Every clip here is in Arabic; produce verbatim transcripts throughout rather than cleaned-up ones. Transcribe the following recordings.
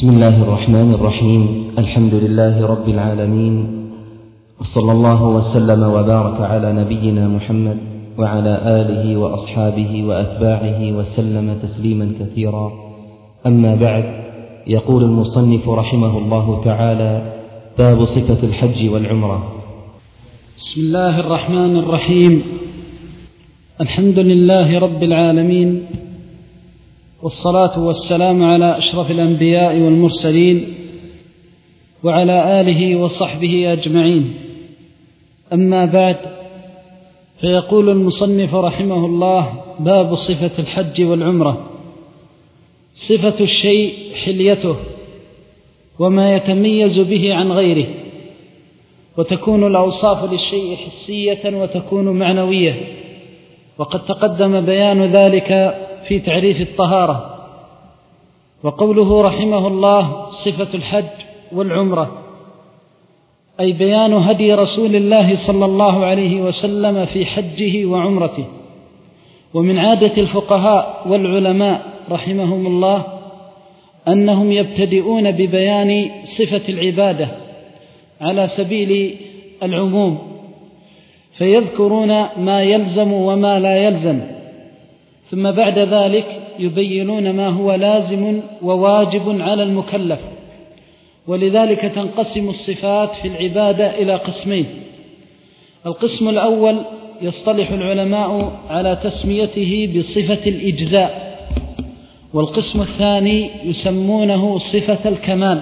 بسم الله الرحمن الرحيم. الحمد لله رب العالمين، وصلى الله وسلم وبارك على نبينا محمد وعلى آله وأصحابه وأتباعه وسلم تسليما كثيرا. أما بعد، يقول المصنف رحمه الله تعالى: باب صفة الحج والعمرة. بسم الله الرحمن الرحيم. الحمد لله رب العالمين، والصلاة والسلام على أشرف الأنبياء والمرسلين وعلى آله وصحبه أجمعين. أما بعد، فيقول المصنف رحمه الله: باب صفة الحج والعمرة. صفة الشيء حليته وما يتميز به عن غيره، وتكون الأوصاف للشيء حسية وتكون معنوية، وقد تقدم بيان ذلك في تعريف الطهارة. وقوله رحمه الله: صفة الحج والعمرة، أي بيان هدي رسول الله صلى الله عليه وسلم في حجه وعمرته. ومن عادة الفقهاء والعلماء رحمهم الله أنهم يبتدئون ببيان صفة العبادة على سبيل العموم، فيذكرون ما يلزم وما لا يلزم، ثم بعد ذلك يبينون ما هو لازم وواجب على المكلف. ولذلك تنقسم الصفات في العبادة إلى قسمين: القسم الأول يصطلح العلماء على تسميته بصفة الإجزاء، والقسم الثاني يسمونه صفة الكمال.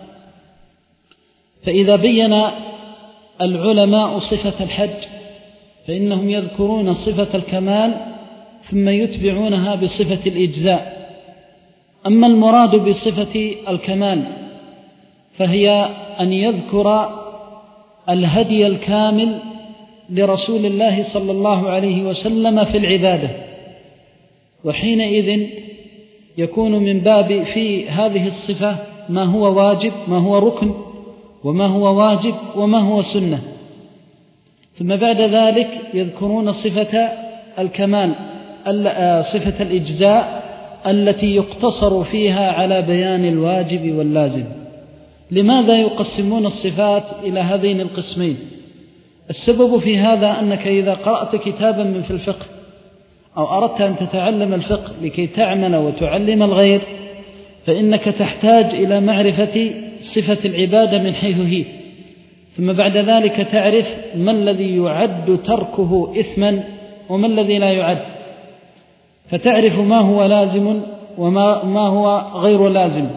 فإذا بين العلماء صفة الحج فإنهم يذكرون صفة الكمال ثم يتبعونها بصفة الإجزاء. أما المراد بصفة الكمال فهي أن يذكر الهدي الكامل لرسول الله صلى الله عليه وسلم في العبادة، وحينئذ يكون من باب في هذه الصفة ما هو واجب، ما هو ركن، وما هو واجب، وما هو سنة. ثم بعد ذلك يذكرون صفة الكمال، صفة الإجزاء التي يقتصر فيها على بيان الواجب واللازم. لماذا يقسمون الصفات إلى هذين القسمين؟ السبب في هذا أنك إذا قرأت كتابا من في الفقه أو أردت أن تتعلم الفقه لكي تعمل وتعلم الغير، فإنك تحتاج إلى معرفة صفة العبادة من حيث هي، ثم بعد ذلك تعرف ما الذي يعد تركه إثما وما الذي لا يعد، فتعرف ما هو لازم وما ما هو غير لازم.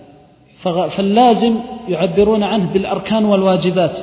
فاللازم يعبرون عنه بالأركان والواجبات،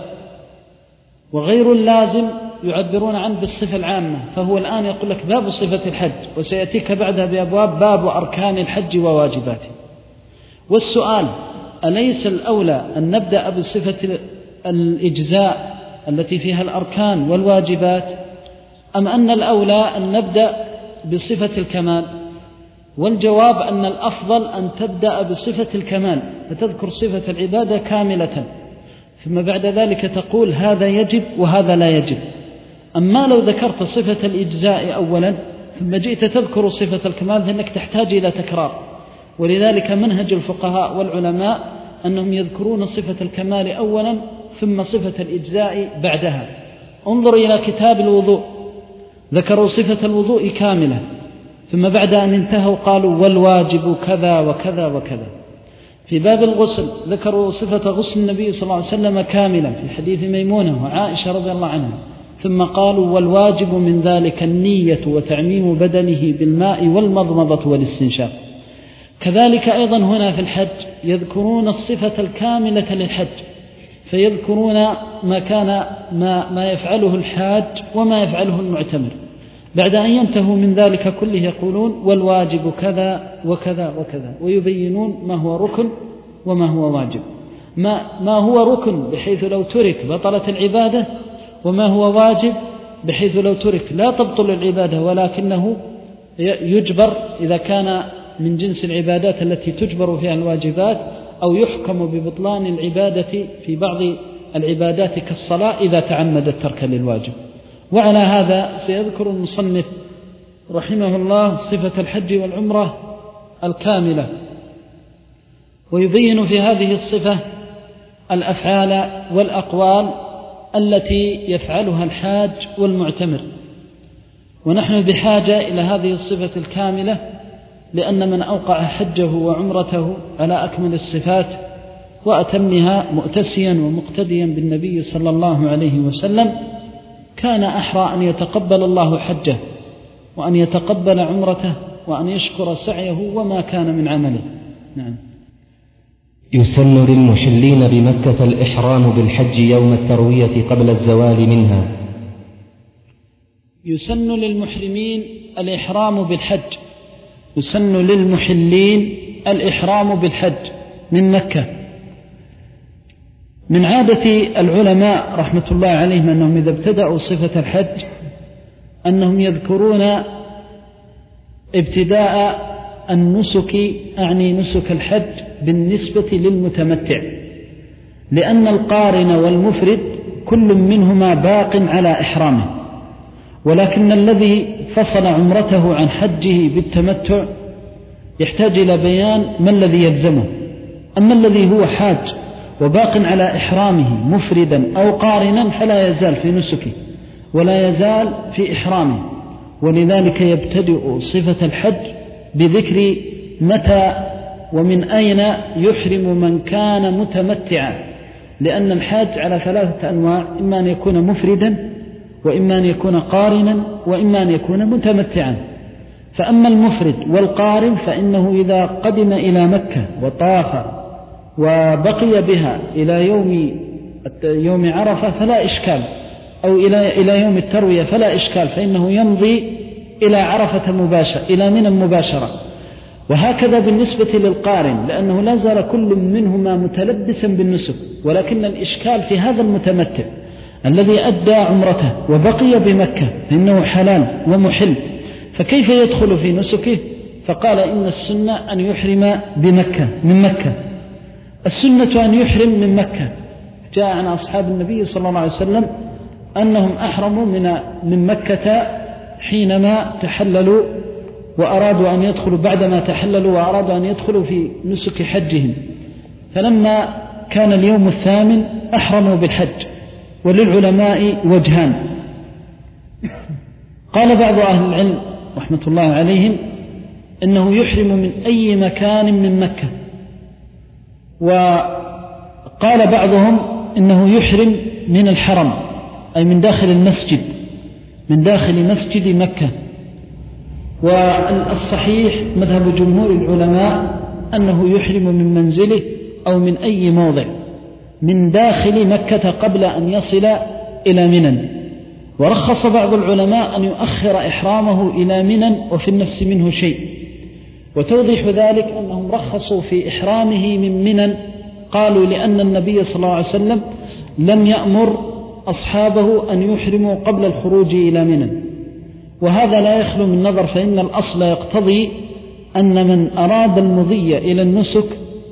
وغير اللازم يعبرون عنه بالصفة العامة. فهو الآن يقول لك باب صفة الحج، وسيأتيك بعدها بأبواب باب أركان الحج وواجباته. والسؤال: أليس الأولى أن نبدأ بصفة الإجزاء التي فيها الأركان والواجبات، أم أن الأولى أن نبدأ بصفة الكمال؟ والجواب أن الأفضل أن تبدأ بصفة الكمال، فتذكر صفة العبادة كاملة، ثم بعد ذلك تقول هذا يجب وهذا لا يجب. أما لو ذكرت صفة الإجزاء أولا ثم جئت تذكر صفة الكمال فإنك تحتاج إلى تكرار. ولذلك منهج الفقهاء والعلماء أنهم يذكرون صفة الكمال أولا ثم صفة الإجزاء بعدها. انظر إلى كتاب الوضوء، ذكروا صفة الوضوء كاملة، ثم بعد أن انتهوا قالوا والواجب كذا وكذا وكذا. في باب الغسل ذكروا صفة غسل النبي صلى الله عليه وسلم كاملة في حديث ميمونة وعائشة رضي الله عنها، ثم قالوا والواجب من ذلك النية وتعميم بدنه بالماء والمضمضة والاستنشاق. كذلك أيضا هنا في الحج يذكرون الصفة الكاملة للحج، فيذكرون ما كان ما, ما يفعله الحاج وما يفعله المعتمر. بعد أن ينتهوا من ذلك كله يقولون والواجب كذا وكذا وكذا، ويبينون ما هو ركن وما هو واجب، ما, ما هو ركن بحيث لو ترك بطلت العبادة، وما هو واجب بحيث لو ترك لا تبطل العبادة ولكنه يجبر إذا كان من جنس العبادات التي تجبر فيها الواجبات، أو يحكم ببطلان العبادة في بعض العبادات كالصلاة إذا تعمد الترك للواجب. وعلى هذا سيذكر المصنف رحمه الله صفة الحج والعمرة الكاملة. ويبين في هذه الصفة الأفعال والأقوال التي يفعلها الحاج والمعتمر. ونحن بحاجة إلى هذه الصفة الكاملة، لأن من أوقع حجه وعمرته على أكمل الصفات وأتمها مؤتسيا ومقتديا بالنبي صلى الله عليه وسلم كان أحرى أن يتقبل الله حجه وأن يتقبل عمرته وأن يشكر سعيه وما كان من عمله. نعم. يسن للمحلين بمكة الإحرام بالحج يوم التروية قبل الزوال منها. يسن للمحرمين الإحرام بالحج يسن للمحلين الإحرام بالحج من مكة. من عادة العلماء رحمة الله عليهم أنهم إذا ابتدأوا صفة الحج أنهم يذكرون ابتداء النسك، أعني نسك الحج بالنسبة للمتمتع، لأن القارن والمفرد كل منهما باق على إحرامه، ولكن الذي فصل عمرته عن حجه بالتمتع يحتاج إلى بيان ما الذي يلزمه. أما الذي هو حاج وباق على إحرامه مفردا أو قارنا فلا يزال في نسكه ولا يزال في إحرامه، ولذلك يبتدئ صفة الحج بذكر متى ومن أين يحرم من كان متمتعا، لأن الحاج على ثلاثة أنواع: إما أن يكون مفردا، وإما أن يكون قارنا، وإما أن يكون متمتعا. فأما المفرد والقارن فإنه إذا قدم إلى مكة وطاف وبقي بها إلى يوم يوم عرفة فلا إشكال، أو إلى إلى يوم التروية فلا إشكال، فإنه يمضي إلى عرفة مباشرة، إلى منى مباشرة. وهكذا بالنسبة للقارن، لأنه لا زال كل منهما متلبسا بالنسك، ولكن الإشكال في هذا المتمتع الذي أدى عمرته وبقي بمكة فإنه حلال ومحل، فكيف يدخل في نسكه؟ فقال إن السنة أن يحرم بمكة من مكة. السنة أن يحرم من مكة. جاء عن أصحاب النبي صلى الله عليه وسلم أنهم أحرموا من من مكة حينما تحللوا وأرادوا أن يدخلوا، بعدما تحللوا وأرادوا أن يدخلوا في نسك حجهم، فلما كان اليوم الثامن أحرموا بالحج. وللعلماء وجهان: قال بعض أهل العلم رحمة الله عليهم إنه يحرم من أي مكان من مكة، وقال بعضهم إنه يحرم من الحرم، أي من داخل المسجد، من داخل مسجد مكة. والصحيح مذهب جمهور العلماء أنه يحرم من منزله أو من أي موضع من داخل مكة قبل أن يصل إلى منى. ورخص بعض العلماء أن يؤخر إحرامه إلى منى وفي النفس منه شيء. وتوضيح ذلك أنهم رخصوا في إحرامه من منى، قالوا لأن النبي صلى الله عليه وسلم لم يأمر أصحابه أن يحرموا قبل الخروج إلى منى، وهذا لا يخلو من نظر، فإن الأصل يقتضي أن من أراد المضي إلى النسك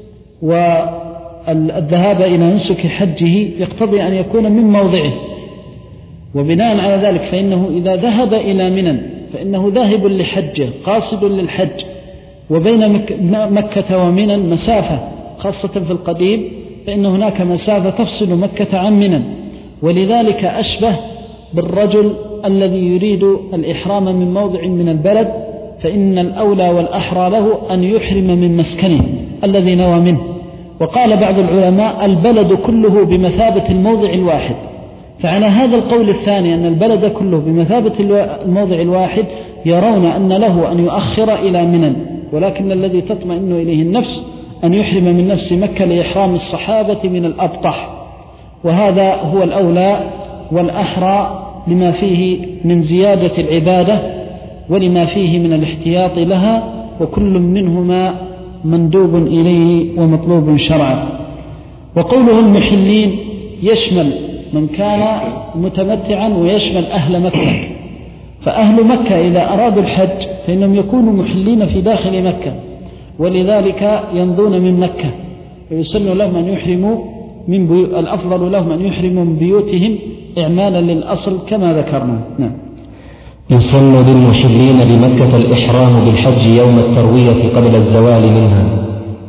والذهاب إلى نسك حجه يقتضي أن يكون من موضعه، وبناء على ذلك فإنه إذا ذهب إلى منى فإنه ذاهب لحجه قاصد للحج، وبين مكة ومنى مسافة، خاصة في القديم فإن هناك مسافة تفصل مكة عن منى، ولذلك أشبه بالرجل الذي يريد الإحرام من موضع من البلد، فإن الأولى والأحرى له أن يحرم من مسكنه الذي نوى منه. وقال بعض العلماء البلد كله بمثابة الموضع الواحد، فعلى هذا القول الثاني أن البلد كله بمثابة الموضع الواحد يرون أن له أن يؤخر إلى منى، ولكن الذي تطمئن إليه النفس أن يحرم من نفس مكة لإحرام الصحابة من الأبطح، وهذا هو الأولى والأحرى لما فيه من زيادة العبادة ولما فيه من الاحتياط لها، وكل منهما مندوب إليه ومطلوب شرعا. وقوله المحلين يشمل من كان متمتعا ويشمل أهل مكة، فأهل مكة إذا أرادوا الحج فإنهم يكونوا محلين في داخل مكة، ولذلك يمضون من مكة، ويسن لهم أن يحرموا من بيو... الأفضل لهم أن يحرموا من بيوتهم إعمالا للأصل كما ذكرنا. نعم. يسن للمحلين بمكة الإحرام بالحج يوم التروية قبل الزوال منها.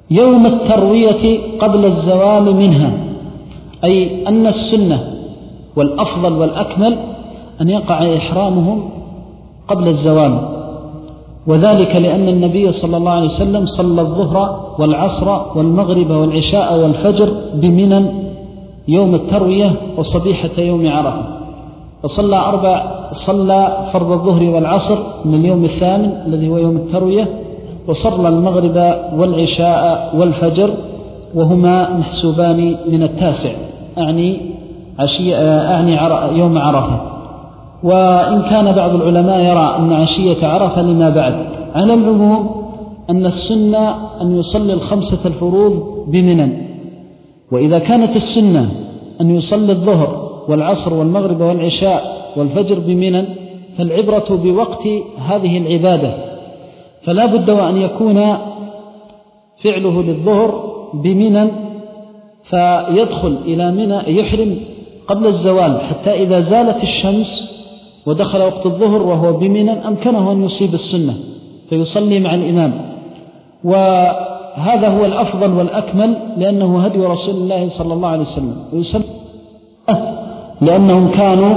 يوم التروية قبل الزوال منها، أي أن السنة والأفضل والأكمل أن يقع إحرامهم قبل الزوال، وذلك لأن النبي صلى الله عليه وسلم صلى الظهر والعصر والمغرب والعشاء والفجر بمنى يوم التروية وصبيحة يوم عرفة، فصلى أربع صلى فرض الظهر والعصر من اليوم الثامن الذي هو يوم التروية، وصلى المغرب والعشاء والفجر وهما محسوبان من التاسع، أعني عشية أعني يوم عرفة. وإن كان بعض العلماء يرى أن عشية عرفة لما بعد. على العموم أن السنة أن يصلي الخمسة الفروض بمنى، وإذا كانت السنة أن يصلي الظهر والعصر والمغرب والعشاء والفجر بمنى فالعبرة بوقت هذه العبادة، فلا بد وأن يكون فعله للظهر بمنى فيدخل إلى منى يحرم قبل الزوال، حتى إذا زالت الشمس ودخل وقت الظهر وهو بمنى أمكنه أن يصيب السنة فيصلي مع الإمام. وهذا هو الأفضل والأكمل لأنه هدي رسول الله صلى الله عليه وسلم، ويسمى لأنهم كانوا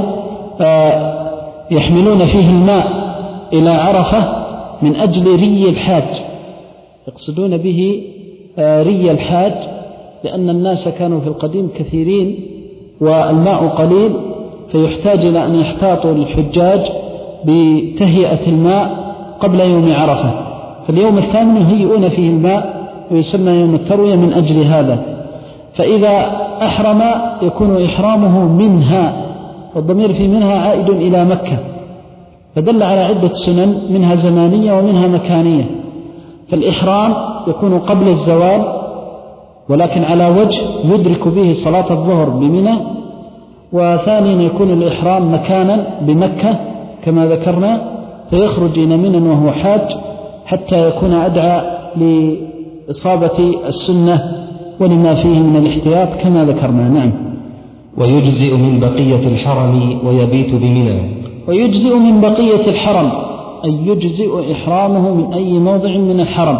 يحملون فيه الماء إلى عرفة من أجل ري الحاج، يقصدون به ري الحاج، لأن الناس كانوا في القديم كثيرين والماء قليل، فيحتاج إلى أن يحتاطوا للحجاج بتهيئة الماء قبل يوم عرفة، فاليوم الثامن يهيئون فيه الماء ويسمى يوم التروية من أجل هذا. فإذا أحرم يكون إحرامه منها، والضمير في منها عائد إلى مكة، فدل على عدة سنن منها زمانية ومنها مكانية. فالإحرام يكون قبل الزوال ولكن على وجه يدرك به صلاة الظهر بمنى، وثانيا يكون الإحرام مكانا بمكة كما ذكرنا، فيخرج إلى منى وهو حاج حتى يكون أدعى لإصابة السنة ولما فيه من الاحتياط كما ذكرنا. نعم. ويجزئ من بقية الحرم ويبيت بمنى. ويجزئ من بقية الحرم أي يجزئ إحرامه من أي موضع من الحرم،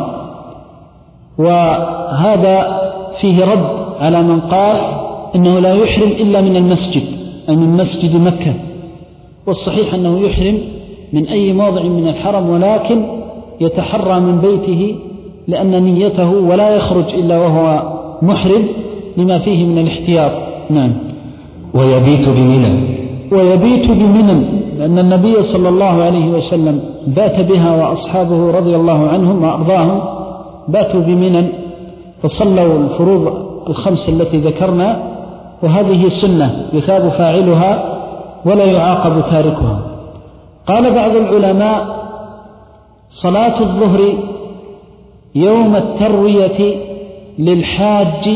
وهذا فيه رد على من قال إنه لا يحرم إلا من المسجد أي من مسجد مكة، والصحيح أنه يحرم من أي موضع من الحرم، ولكن يتحرى من بيته لأن نيته ولا يخرج إلا وهو محرم لما فيه من الاحتياط. نعم. ويبيت بمنى. ويبيت بمنى لأن النبي صلى الله عليه وسلم بات بها وأصحابه رضي الله عنهم وأرضاهم باتوا بمنى فصلوا الفروض الخمس التي ذكرنا، وهذه سنة يثاب فاعلها ولا يعاقب تاركها. قال بعض العلماء صلاة الظهر يوم التروية للحاج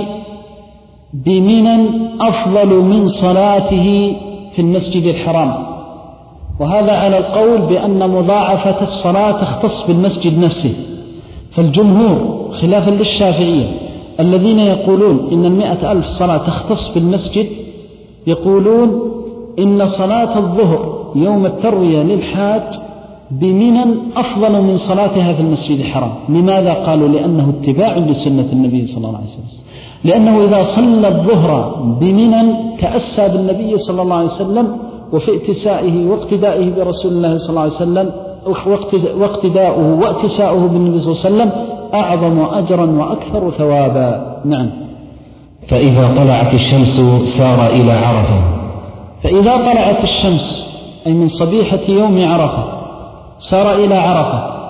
بمنى أفضل من صلاته في المسجد الحرام، وهذا على القول بأن مضاعفة الصلاة تختص بالمسجد نفسه. فالجمهور خلافا للشافعية الذين يقولون إن المئة ألف صلاة تختص بالمسجد يقولون إن صلاة الظهر يوم التروية للحاج بمنى أفضل من صلاتها في المسجد الحرام. لماذا؟ قالوا لأنه اتباع لسنة النبي صلى الله عليه وسلم، لأنه إذا صلى الظهر بمنى تأسى بالنبي صلى الله عليه وسلم وفي اتسائه واقتدائه برسول الله صلى الله عليه وسلم، واقتداؤه واتساؤه بالنبي صلى الله عليه وسلم أعظم أجرا وأكثر ثوابا. نعم. فإذا طلعت الشمس سار إلى عرفة. فإذا طلعت الشمس أي من صبيحة يوم عرفة سار إلى عرفة،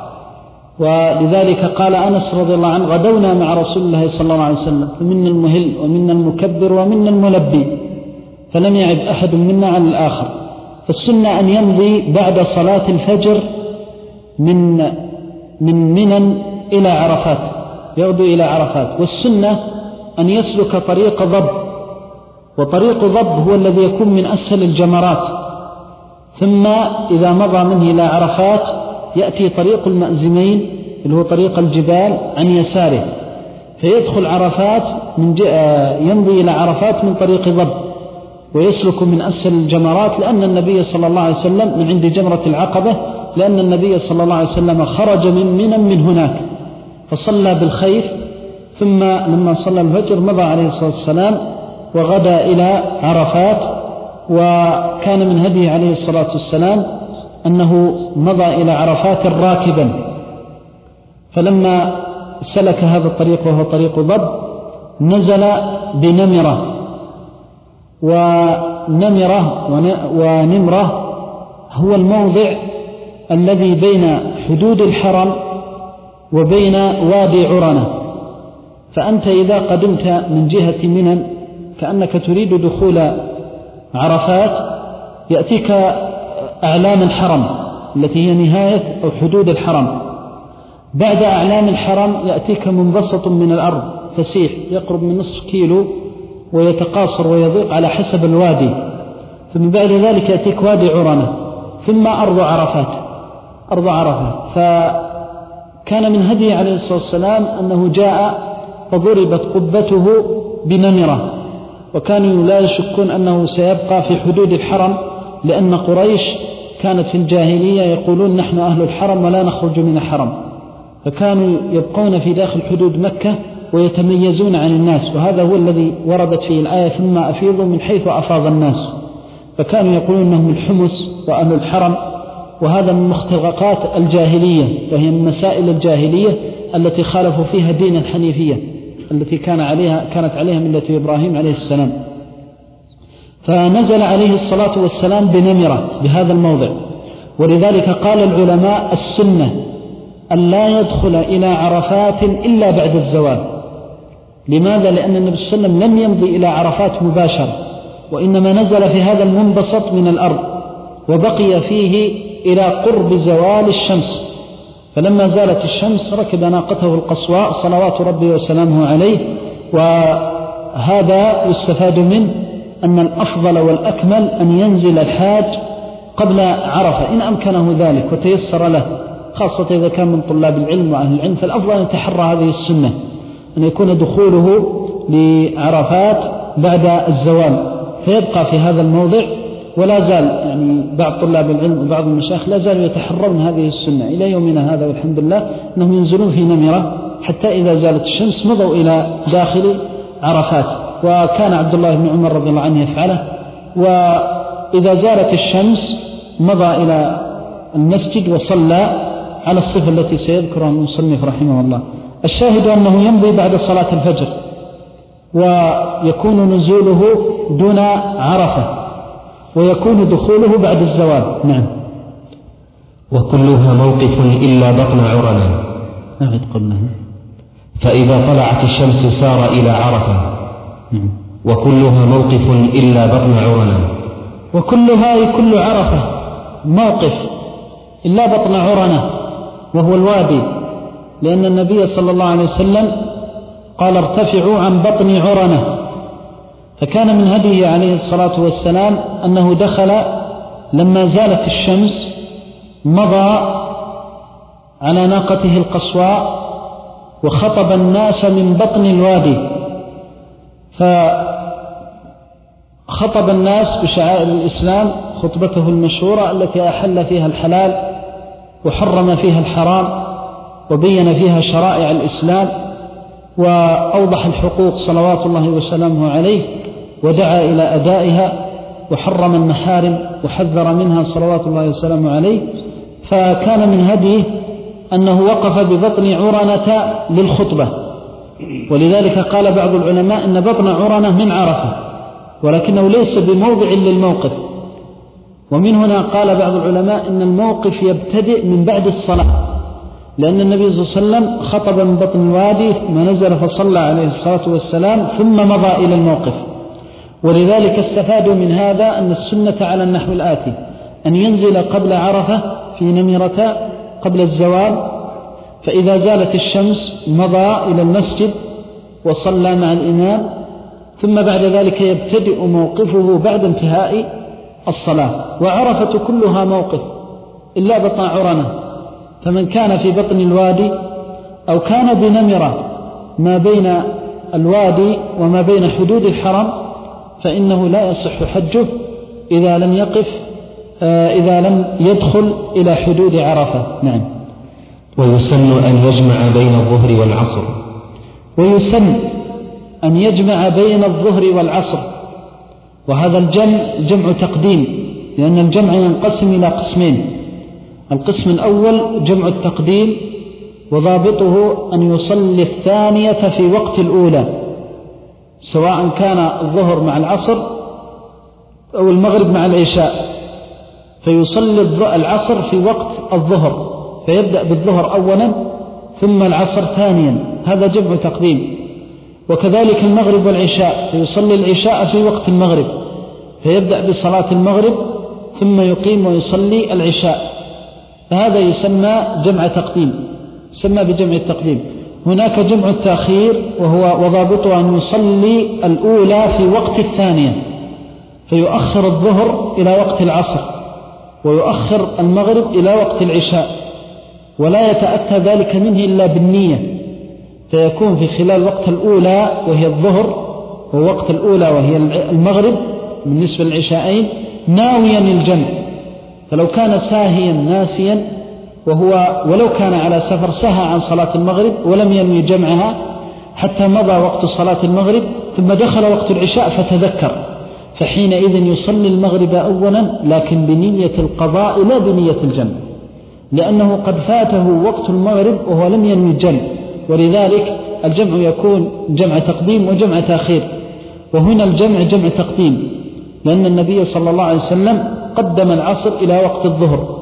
ولذلك قال أنس رضي الله عنه غدونا مع رسول الله صلى الله عليه وسلم فمنا المهل ومنا المكبر ومنا الملبي، فلم يعب أحد منا على الآخر. فالسنة أن يمضي بعد صلاة الفجر من من منى إلى عرفات، يغدو إلى عرفات. والسنة أن يسلك طريق ضب، وطريق ضب هو الذي يكون من أسفل الجمرات، ثم إذا مضى منه إلى عرفات يأتي طريق المأزمين اللي هو طريق الجبال عن يساره، فيدخل عرفات من يمضي إلى عرفات من طريق ضب، ويسلك من أسفل الجمرات، لأن النبي صلى الله عليه وسلم من عند جمرة العقبة، لأن النبي صلى الله عليه وسلم خرج من منى من هناك فصلى بالخيف ثم لما صلى الفجر مضى عليه الصلاة والسلام وغدا إلى عرفات. وكان من هديه عليه الصلاة والسلام أنه مضى إلى عرفات راكبا، فلما سلك هذا الطريق وهو طريق ضب نزل بنمرة، ونمرة ونمرة هو الموضع الذي بين حدود الحرم وبين وادي عرنة. فأنت إذا قدمت من جهة منى كأنك تريد دخول عرفات يأتيك أعلام الحرم التي هي نهاية أو حدود الحرم. بعد أعلام الحرم يأتيك منبسط من الأرض فسيح يقرب من نصف كيلو ويتقاصر ويضيق على حسب الوادي، ثم بعد ذلك يأتيك وادي عرنة، ثم أرض عرفات أرض عرفات. فكان من هديه عليه الصلاة والسلام أنه جاء فضربت قبته بنمرة، وكانوا لا يشكون أنه سيبقى في حدود الحرم، لأن قريش كانت في الجاهلية يقولون نحن أهل الحرم ولا نخرج من الحرم، فكانوا يبقون في داخل حدود مكة ويتميزون عن الناس، وهذا هو الذي وردت فيه الآية ثم أفيضوا من حيث أفاض الناس. فكانوا يقولون أنهم الحمس وأهل الحرم، وهذا من مختلقات الجاهلية، وهي من مسائل الجاهلية التي خالفوا فيها دين الحنيفية التي كان عليها كانت عليها ملة إبراهيم عليه السلام. فنزل عليه الصلاة والسلام بنمرة بهذا الموضع. ولذلك قال العلماء السنة أن لا يدخل إلى عرفات إلا بعد الزوال. لماذا؟ لأن النبي صلى الله عليه وسلم لم يمضي إلى عرفات مباشرة، وإنما نزل في هذا المنبسط من الأرض وبقي فيه إلى قرب زوال الشمس. فلما زالت الشمس ركب ناقته القصواء صلوات ربي وسلامه عليه. وهذا يستفاد منه أن الأفضل والأكمل أن ينزل الحاج قبل عرفة إن أمكنه ذلك وتيسر له، خاصة إذا كان من طلاب العلم وأهل العلم، فالأفضل أن يتحرى هذه السنة، أن يكون دخوله لعرفات بعد الزوال، فيبقى في هذا الموضع. ولا زال يعني بعض طلاب العلم وبعض المشايخ لا زالوا يتحرون هذه السنة إلى يومنا هذا والحمد لله، أنهم ينزلون في نمرة حتى إذا زالت الشمس مضوا إلى داخل عرفات. وكان عبد الله بن عمر رضي الله عنه يفعله، وإذا زالت الشمس مضى إلى المسجد وصلى على الصفة التي سيذكرها المصنف رحمه الله. الشاهد أنه يمضي بعد صلاة الفجر، ويكون نزوله دون عرفة، ويكون دخوله بعد الزوال. نعم. وكلها موقف إلا بطن عرنة. أعد قبلها. فإذا طلعت الشمس سار إلى عرفة. نعم. وكلها موقف إلا بطن عرنة. وكلها كل عرفة موقف إلا بطن عرنة وهو الوادي، لأن النبي صلى الله عليه وسلم قال ارتفعوا عن بطن عرنة. فكان من هديه عليه الصلاة والسلام أنه دخل لما زالت الشمس، مضى على ناقته القصواء وخطب الناس من بطن الوادي، فخطب الناس بشعائر الإسلام خطبته المشهورة التي أحل فيها الحلال وحرم فيها الحرام وبين فيها شرائع الإسلام وأوضح الحقوق صلوات الله وسلامه عليه، ودعا إلى أدائها وحرم المحارم وحذر منها صلوات الله وسلامه عليه. فكان من هديه أنه وقف ببطن عرنة للخطبة، ولذلك قال بعض العلماء أن بطن عرنة من عرفة، ولكنه ليس بموضع للموقف. ومن هنا قال بعض العلماء أن الموقف يبتدئ من بعد الصلاة، لأن النبي صلى الله عليه وسلم خطب من بطن الوادي ثم نزل فصلى عليه الصلاة والسلام ثم مضى إلى الموقف. ولذلك استفادوا من هذا أن السنة على النحو الآتي: أن ينزل قبل عرفة في نمرة قبل الزوال، فإذا زالت الشمس مضى إلى المسجد وصلى مع الإمام، ثم بعد ذلك يبتدئ موقفه بعد انتهاء الصلاة. وعرفة كلها موقف إلا بطن عرنة، فمن كان في بطن الوادي أو كان بنمرة ما بين الوادي وما بين حدود الحرم فإنه لا يصح حجه إذا لم يقف إذا لم يدخل إلى حدود عرفة. نعم. ويسن أن يجمع بين الظهر والعصر. ويسن أن يجمع بين الظهر والعصر، وهذا الجمع جمع تقديم، لأن الجمع ينقسم إلى قسمين. القسم الأول جمع التقديم، وضابطه أن يصلي الثانية في وقت الأولى، سواء كان الظهر مع العصر أو المغرب مع العشاء، فيصلي العصر في وقت الظهر، فيبدأ بالظهر أولا ثم العصر ثانيا، هذا جمع تقديم. وكذلك المغرب والعشاء، فيصلي العشاء في وقت المغرب، فيبدأ بصلاة المغرب ثم يقيم ويصلي العشاء، فهذا يسمى جمع تقديم، يسمى بجمع التقديم. هناك جمع التأخير، وهو وضابطه أن يصلي الأولى في وقت الثانية، فيؤخر الظهر إلى وقت العصر، ويؤخر المغرب إلى وقت العشاء، ولا يتأتى ذلك منه إلا بالنية، فيكون في خلال وقت الأولى وهي الظهر، ووقت الأولى وهي المغرب بالنسبة للعشاءين ناويا الجمع. فلو كان ساهيا ناسيا وهو ولو كان على سفر سهى عن صلاة المغرب ولم ينوي جمعها حتى مضى وقت صلاة المغرب ثم دخل وقت العشاء فتذكر، فحينئذ يصلي المغرب أولا لكن بنية القضاء لا بنية الجمع، لأنه قد فاته وقت المغرب وهو لم ينوي الجمع، ولذلك الجمع يكون جمع تقديم وجمع تأخير. وهنا الجمع جمع تقديم، لأن النبي صلى الله عليه وسلم قدم العصر إلى وقت الظهر.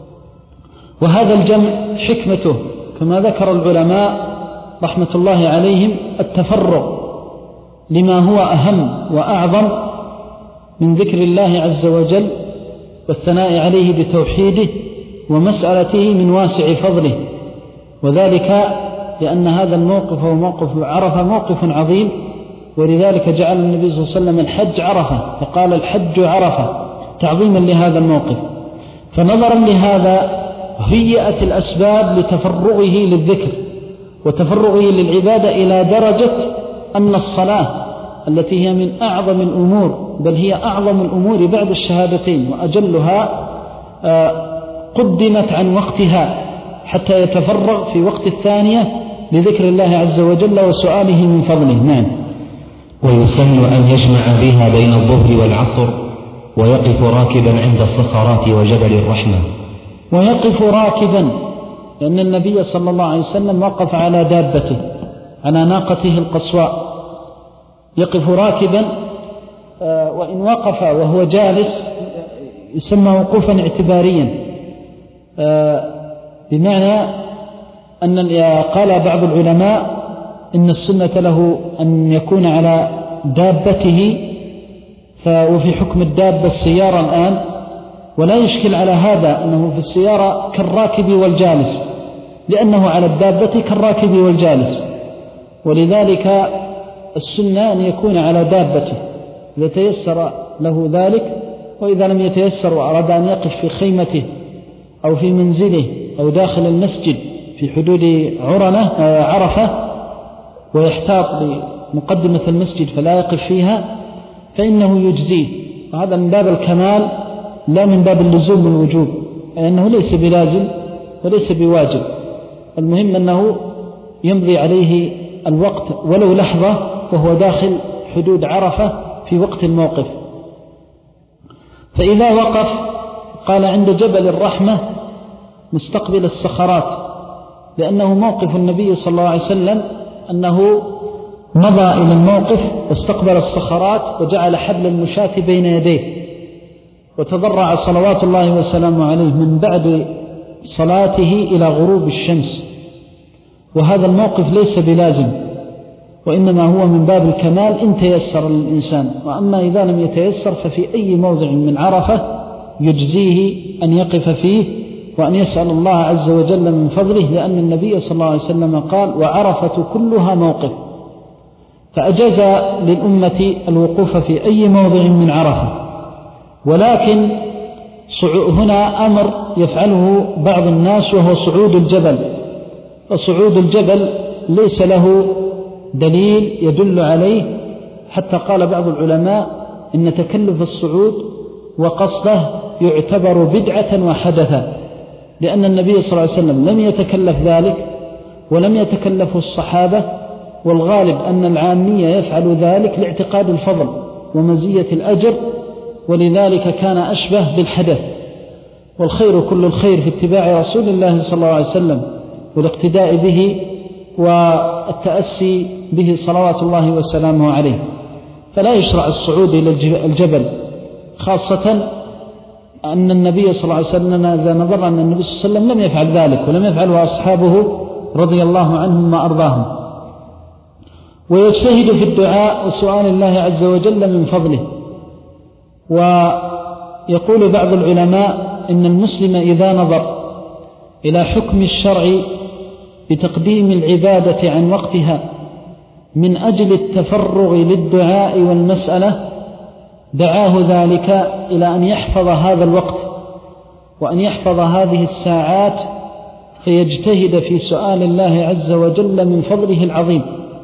وهذا الجمع حكمته كما ذكر العلماء رحمة الله عليهم التفرغ لما هو أهم وأعظم من ذكر الله عز وجل والثناء عليه بتوحيده ومسألته من واسع فضله، وذلك لأن هذا الموقف هو موقف عرفة موقف عظيم، ولذلك جعل النبي صلى الله عليه وسلم الحج عرفة، فقال الحج عرفة تعظيما لهذا الموقف. فنظرا لهذا هيئت الأسباب لتفرغه للذكر وتفرغه للعبادة إلى درجة أن الصلاة التي هي من أعظم الأمور، بل هي أعظم الأمور بعد الشهادتين وأجلها، قدمت عن وقتها حتى يتفرغ في وقت الثانية لذكر الله عز وجل وسؤاله من فضله. نعم. ويسن أن يجمع بها بين الظهر والعصر ويقف راكبا عند الصخرات وجبل الرحمة. ويقف راكبا لأن النبي صلى الله عليه وسلم وقف على دابته على ناقته القصواء، يقف راكبا، وإن وقف وهو جالس يسمى وقوفا اعتباريا، بمعنى أن قال بعض العلماء إن السنة له أن يكون على دابته، وفي حكم الدابة السيارة الآن، ولا يشكل على هذا أنه في السيارة كالراكب والجالس، لأنه على الدابة كالراكب والجالس، ولذلك السنة أن يكون على دابته إذا تيسر له ذلك، وإذا لم يتيسر وأراد أن يقف في خيمته أو في منزله أو داخل المسجد في حدود عرنة عرفة ويحتاط بمقدمة المسجد فلا يقف فيها فإنه يجزيه، وهذا من باب الكمال لا من باب اللزوم والوجوب، لأنه ليس بلازم وليس بواجب، المهم أنه يمضي عليه الوقت ولو لحظة وهو داخل حدود عرفة في وقت الموقف. فإذا وقف قال عند جبل الرحمة مستقبل الصخرات، لأنه موقف النبي صلى الله عليه وسلم أنه مضى إلى الموقف واستقبل الصخرات وجعل حبل المشاة بين يديه، وتضرع صلوات الله وسلامه عليه من بعد صلاته إلى غروب الشمس، وهذا الموقف ليس بلازم، وإنما هو من باب الكمال إن تيسر للإنسان، وأما إذا لم يتيسر ففي أي موضع من عرفة يجزيه أن يقف فيه وأن يسأل الله عز وجل من فضله، لأن النبي صلى الله عليه وسلم قال وعرفة كلها موقف، فأجاز للأمة الوقوف في أي موضع من عرفة. ولكن هنا أمر يفعله بعض الناس وهو صعود الجبل، وصعود الجبل ليس له دليل يدل عليه، حتى قال بعض العلماء إن تكلف الصعود وقصده يعتبر بدعة وحدثا، لأن النبي صلى الله عليه وسلم لم يتكلف ذلك ولم يتكلفه الصحابة، والغالب أن العامية يفعل ذلك لاعتقاد الفضل ومزية الأجر، ولذلك كان أشبه بالحدث. والخير كل الخير في اتباع رسول الله صلى الله عليه وسلم والاقتداء به والتأسي به صلوات الله وسلامه عليه. فلا يشرع الصعود إلى الجبل، خاصة أن النبي صلى الله عليه وسلم إذا نظر أن النبي صلى الله عليه وسلم لم يفعل ذلك ولم يفعله أصحابه رضي الله عنهم ما أرضاهم. ويجتهد في الدعاء وسؤال الله عز وجل من فضله. ويقول بعض العلماء إن المسلم إذا نظر إلى حكم الشرع بتقديم العبادة عن وقتها من أجل التفرغ للدعاء والمسألة دعاه ذلك إلى أن يحفظ هذا الوقت وأن يحفظ هذه الساعات فيجتهد في سؤال الله عز وجل من فضله العظيم.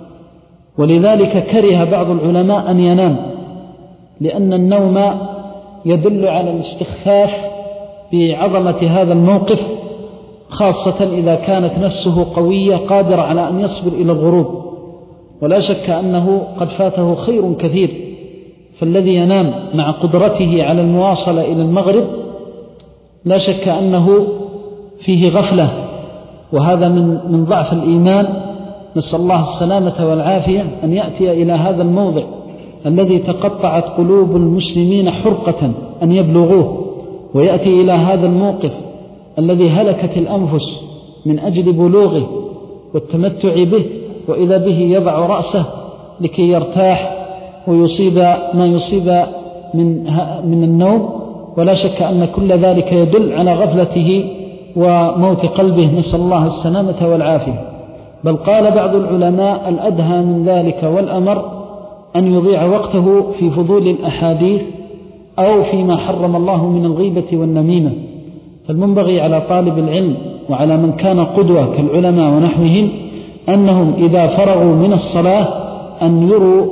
ولذلك كره بعض العلماء أن ينام، لأن النوم يدل على الاستخفاف بعظمة هذا الموقف، خاصة إذا كانت نفسه قوية قادرة على أن يصبر إلى الغروب. ولا شك أنه قد فاته خير كثير، فالذي ينام مع قدرته على المواصلة إلى المغرب لا شك أنه فيه غفلة، وهذا من من ضعف الإيمان. نسأل الله السلامة والعافية أن يأتي إلى هذا الموضع الذي تقطعت قلوب المسلمين حرقة أن يبلغوه، ويأتي إلى هذا الموقف الذي هلكت الأنفس من أجل بلوغه والتمتع به، وإذا به يضع رأسه لكي يرتاح ويصيب ما يصيب من من النوم. ولا شك أن كل ذلك يدل على غفلته وموت قلبه، نسأل الله السلامة والعافية. بل قال بعض العلماء الأدهى من ذلك والأمر أن يضيع وقته في فضول الأحاديث أو فيما حرم الله من الغيبة والنميمة. فالمنبغي على طالب العلم وعلى من كان قدوة كالعلماء ونحوهم أنهم إذا فرغوا من الصلاة أن يروا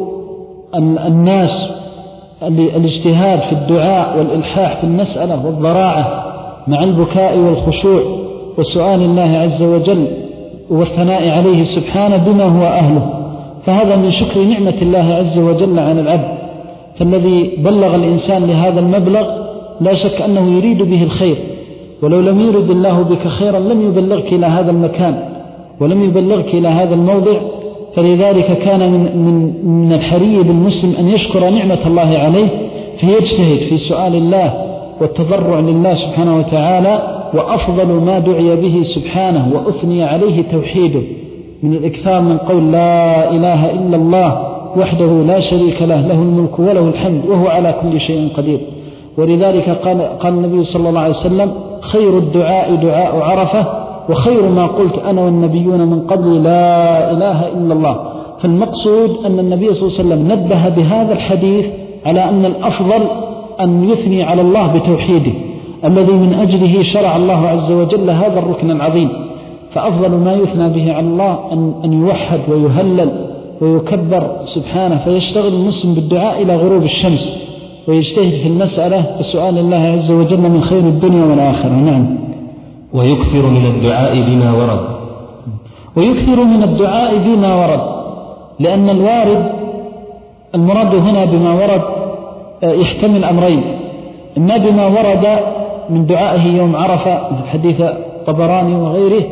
الناس الاجتهاد في الدعاء والإلحاح في المسألة والضراعة مع البكاء والخشوع وسؤال الله عز وجل والثناء عليه سبحانه بما هو أهله. فهذا من شكر نعمة الله عز وجل عن العبد. فالذي بلغ الإنسان لهذا المبلغ لا شك أنه يريد به الخير، ولو لم يرد الله بك خيرا لم يبلغك إلى هذا المكان ولم يبلغك إلى هذا الموضع. فلذلك كان من, من, من الحري بالمسلم أن يشكر نعمة الله عليه فيجتهد في سؤال الله والتضرع لله سبحانه وتعالى. وأفضل ما دعي به سبحانه وأثني عليه توحيده من الإكثار من قول لا إله إلا الله وحده لا شريك له، له الملك وله الحمد وهو على كل شيء قدير. ولذلك قال, قال النبي صلى الله عليه وسلم خير الدعاء دعاء عرفة، وخير ما قلت أنا والنبيون من قبل لا إله إلا الله. فالمقصود أن النبي صلى الله عليه وسلم نبه بهذا الحديث على أن الأفضل أن يثني على الله بتوحيده الذي من أجله شرع الله عز وجل هذا الركن العظيم. فأفضل ما يثنى به على الله أن, أن يوحد ويهلل ويكبر سبحانه. فيشتغل المسلم بالدعاء إلى غروب الشمس ويجتهد في المسألة بسؤال الله عز وجل من خير الدنيا والآخرة. نعم. ويكثر من الدعاء بما ورد ويكثر من الدعاء بما ورد لأن الوارد المراد هنا بما ورد يحتمل أمرين: إما بما ورد من دعائه يوم عرفة مثل حديث طبراني وغيره،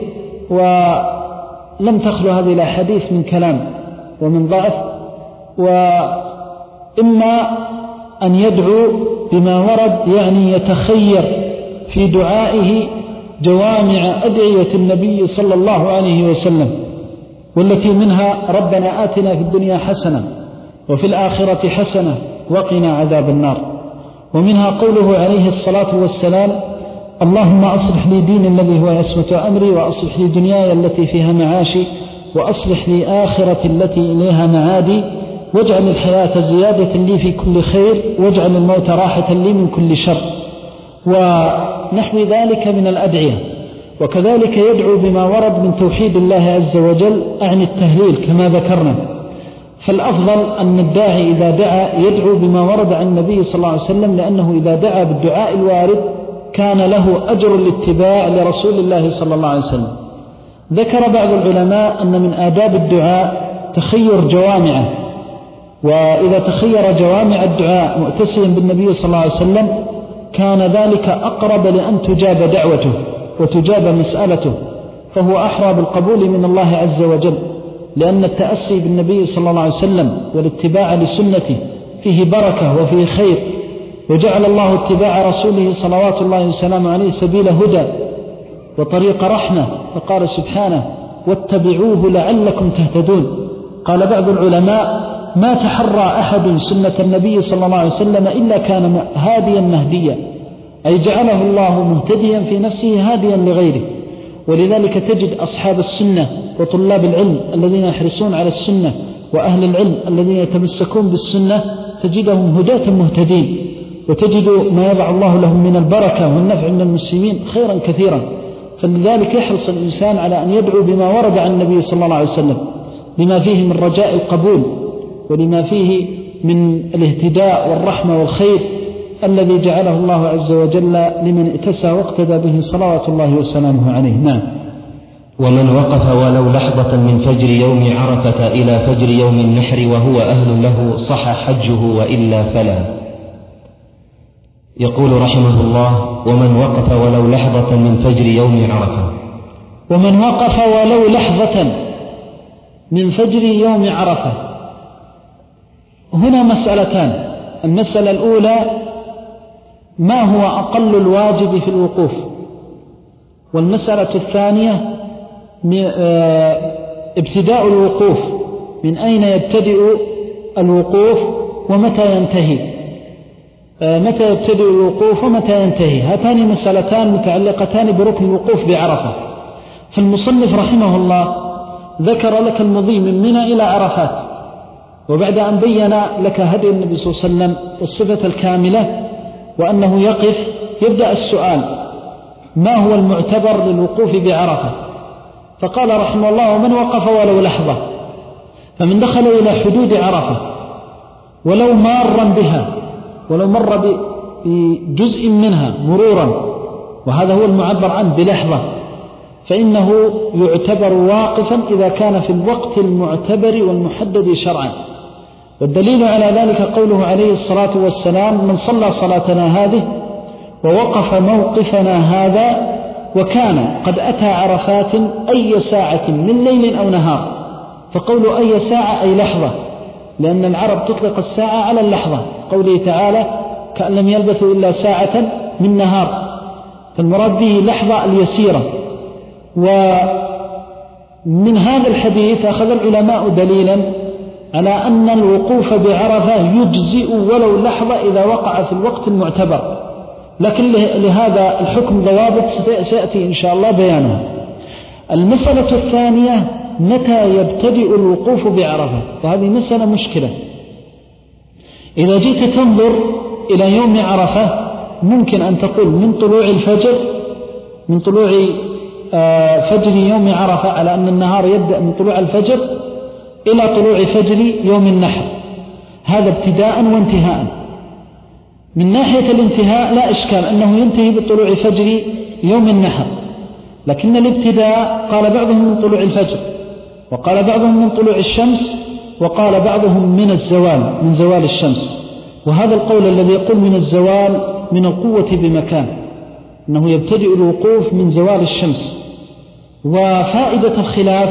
ولم تخلو هذه الأحاديث من كلام ومن ضعف، وإما أن يدعو بما ورد يعني يتخير في دعائه جوامع أدعية النبي صلى الله عليه وسلم، والتي منها ربنا آتنا في الدنيا حسنة وفي الآخرة حسنة وقنا عذاب النار. ومنها قوله عليه الصلاة والسلام اللهم أصلح لي دين الذي هو عصمة أمري، وأصلح لي دنياي التي فيها معاشي، وأصلح لي آخرة التي إليها معادي، واجعل الحياة زيادة لي في كل خير، واجعل الموت راحة لي من كل شر، ونحو ذلك من الأدعية. وكذلك يدعو بما ورد من توحيد الله عز وجل عن التهليل كما ذكرنا. فالأفضل أن الداعي إذا دعا يدعو بما ورد عن النبي صلى الله عليه وسلم، لأنه إذا دعا بالدعاء الوارد كان له أجر الاتباع لرسول الله صلى الله عليه وسلم. ذكر بعض العلماء أن من آداب الدعاء تخير جوامعه، وإذا تخير جوامع الدعاء مؤتسيا بالنبي صلى الله عليه وسلم كان ذلك أقرب لأن تجاب دعوته وتجاب مسألته، فهو أحرى بالقبول من الله عز وجل، لأن التأسي بالنبي صلى الله عليه وسلم والاتباع لسنته فيه بركة وفيه خير، وجعل الله اتباع رسوله صلوات الله وسلامه عليه سبيل هدى وطريق رحمة، فقال سبحانه واتبعوه لعلكم تهتدون. قال بعض العلماء ما تحرى أحد سنة النبي صلى الله عليه وسلم إلا كان هاديا مهديا، أي جعله الله مهتديا في نفسه هاديا لغيره. ولذلك تجد أصحاب السنة وطلاب العلم الذين يحرصون على السنة وأهل العلم الذين يتمسكون بالسنة تجدهم هداة مهتدين، وتجد ما يضع الله لهم من البركة والنفع من المسلمين خيرا كثيرا. فلذلك يحرص الإنسان على أن يدعو بما ورد عن النبي صلى الله عليه وسلم، لما فيه من رجاء القبول ولما فيه من الاهتداء والرحمة والخير الذي جعله الله عز وجل لمن اتسى واقتدى به صلوات الله وسلامه عليه. نعم. ومن وقف ولو لحظة من فجر يوم عرفة إلى فجر يوم النحر وهو أهل له صح حجه وإلا فلا. يقول رحمه الله: ومن وقف ولو لحظة من فجر يوم عرفة. ومن وقف ولو لحظة من فجر يوم عرفة، هنا مسألتان. المسألة الأولى ما هو أقل الواجب في الوقوف، والمسألة الثانية ابتداء الوقوف، من أين يبتدئ الوقوف ومتى ينتهي، متى يبتدئ الوقوف ومتى ينتهي. هاتان مسألتان متعلقتان بركن الوقوف بعرفة. فالمصنف رحمه الله ذكر لك المضي من منى إلى عرفات، وبعد أن بين لك هدي النبي صلى الله عليه وسلم والصفة الكاملة وأنه يقف، يبدأ السؤال: ما هو المعتبر للوقوف بعرفة؟ فقال رحمه الله: ومن وقف ولو لحظة، فمن دخل إلى حدود عرفة ولو مارا بها، ولو مر بجزء منها مرورا، وهذا هو المعبر عنه بلحظة، فإنه يعتبر واقفا إذا كان في الوقت المعتبر والمحدد شرعا. والدليل على ذلك قوله عليه الصلاة والسلام: من صلى صلاتنا هذه ووقف موقفنا هذا وكان قد أتى عرفات أي ساعة من ليل أو نهار. فقول أي ساعة أي لحظة، لأن العرب تطلق الساعة على اللحظة، قوله تعالى: كأن لم يلبثوا إلا ساعة من نهار، فالمراد به لحظة اليسيرة. ومن هذا الحديث أخذ العلماء دليلا على أن الوقوف بعرفة يجزئ ولو لحظة إذا وقع في الوقت المعتبر، لكن لهذا الحكم ضوابط سيأتي إن شاء الله بيانها. المسألة الثانية: متى يبتدئ الوقوف بعرفة؟ وهذه مسألة مشكلة. إذا جيت تنظر إلى يوم عرفة ممكن أن تقول من طلوع الفجر، من طلوع فجر يوم عرفة، على أن النهار يبدأ من طلوع الفجر إلى طلوع فجر يوم النحر، هذا ابتداء وانتهاء. من ناحية الانتهاء لا إشكال أنه ينتهي بطلوع فجر يوم النحر، لكن الابتداء قال بعضهم من طلوع الفجر، وقال بعضهم من طلوع الشمس، وقال بعضهم من الزوال، من زوال الشمس. وهذا القول الذي يقول من الزوال من القوة بمكان، أنه يبتدئ الوقوف من زوال الشمس. وفائدة الخلاف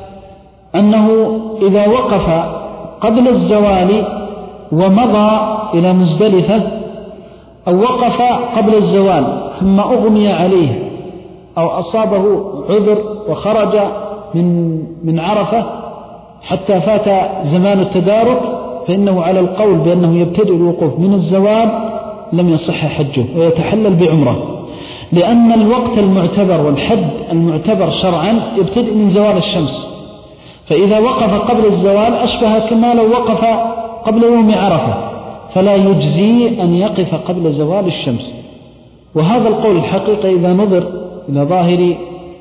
أنه إذا وقف قبل الزوال ومضى إلى مزدلفة، أو وقف قبل الزوال ثم أغمي عليه أو أصابه عذر وخرج من من عرفة حتى فات زمان التدارك، فإنه على القول بأنه يبتدئ الوقوف من الزوال لم يصح حجه ويتحلل بعمره، لأن الوقت المعتبر والحد المعتبر شرعا يبتدئ من زوال الشمس. فإذا وقف قبل الزوال أشبه كما لو وقف قبل يوم عرفة، فلا يجزي أن يقف قبل زوال الشمس. وهذا القول الحقيقة إذا نظر إلى ظاهر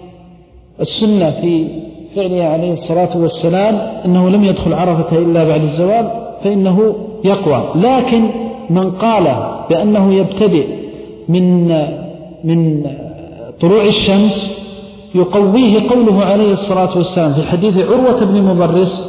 السنة في فعله عليه الصلاة والسلام أنه لم يدخل عرفة إلا بعد الزوال فإنه يقوى. لكن من قال بأنه يبتدئ من من طلوع الشمس يقويه قوله عليه الصلاة والسلام في حديث عروة بن مضرس: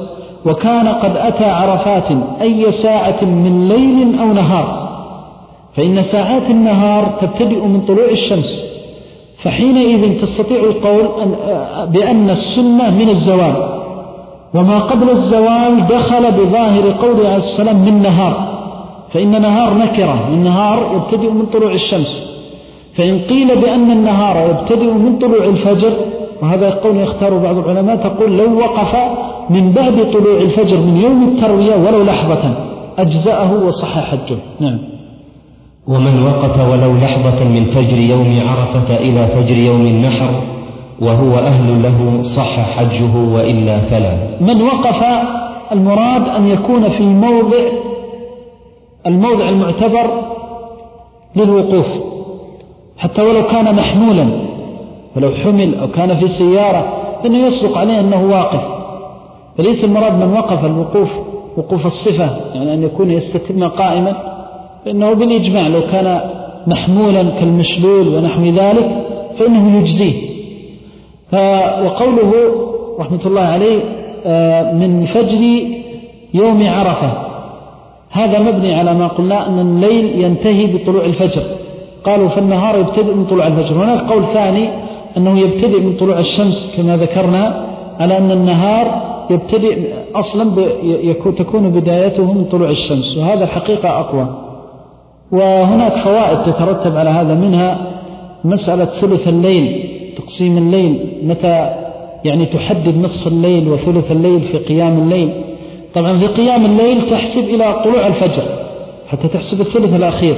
وكان قد أتى عرفات أي ساعة من ليل أو نهار، فإن ساعات النهار تبتدئ من طلوع الشمس، فحينئذ تستطيع القول بأن السنة من الزوال، وما قبل الزوال دخل بظاهر قوله عليه السلام من نهار، فإن نهار نكرة، النهار يبتدئ من طلوع الشمس. فإن قيل بأن النهار يبتدئ من طلوع الفجر، وهذا قول يختار بعض العلماء، تقول لو وقف من بعد طلوع الفجر من يوم التروية ولو لحظة أجزأه وصح حجه. نعم. ومن وقف ولو لحظة من فجر يوم عرفة إلى فجر يوم النحر وهو أهل له صح حجه وإلا فلا. من وقف المراد أن يكون في موضع الموضع المعتبر للوقوف، حتى ولو كان محمولا، ولو حمل أو كان في سيارة فإنه يصدق عليه أنه واقف، فليس المراد من وقف الوقوف وقوف الصفة، يعني أن يكون يستتم قائما، فإنه بالإجماع لو كان محمولا كالمشلول ونحو ذلك فإنه يجزيه. وقوله رحمة الله عليه من فجر يوم عرفة، هذا مبني على ما قلنا أن الليل ينتهي بطلوع الفجر، قالوا فالنهار يبتدئ من طلوع الفجر. هناك قول ثاني أنه يبتدئ من طلوع الشمس كما ذكرنا، على أن النهار يبتدئ أصلا تكون بدايته من طلوع الشمس، وهذا الحقيقة أقوى. وهناك فوائد تترتب على هذا، منها مسألة ثلث الليل، تقسيم الليل، متى يعني تحدد نصف الليل وثلث الليل في قيام الليل. طبعا في قيام الليل تحسب إلى طلوع الفجر حتى تحسب الثلث الأخير،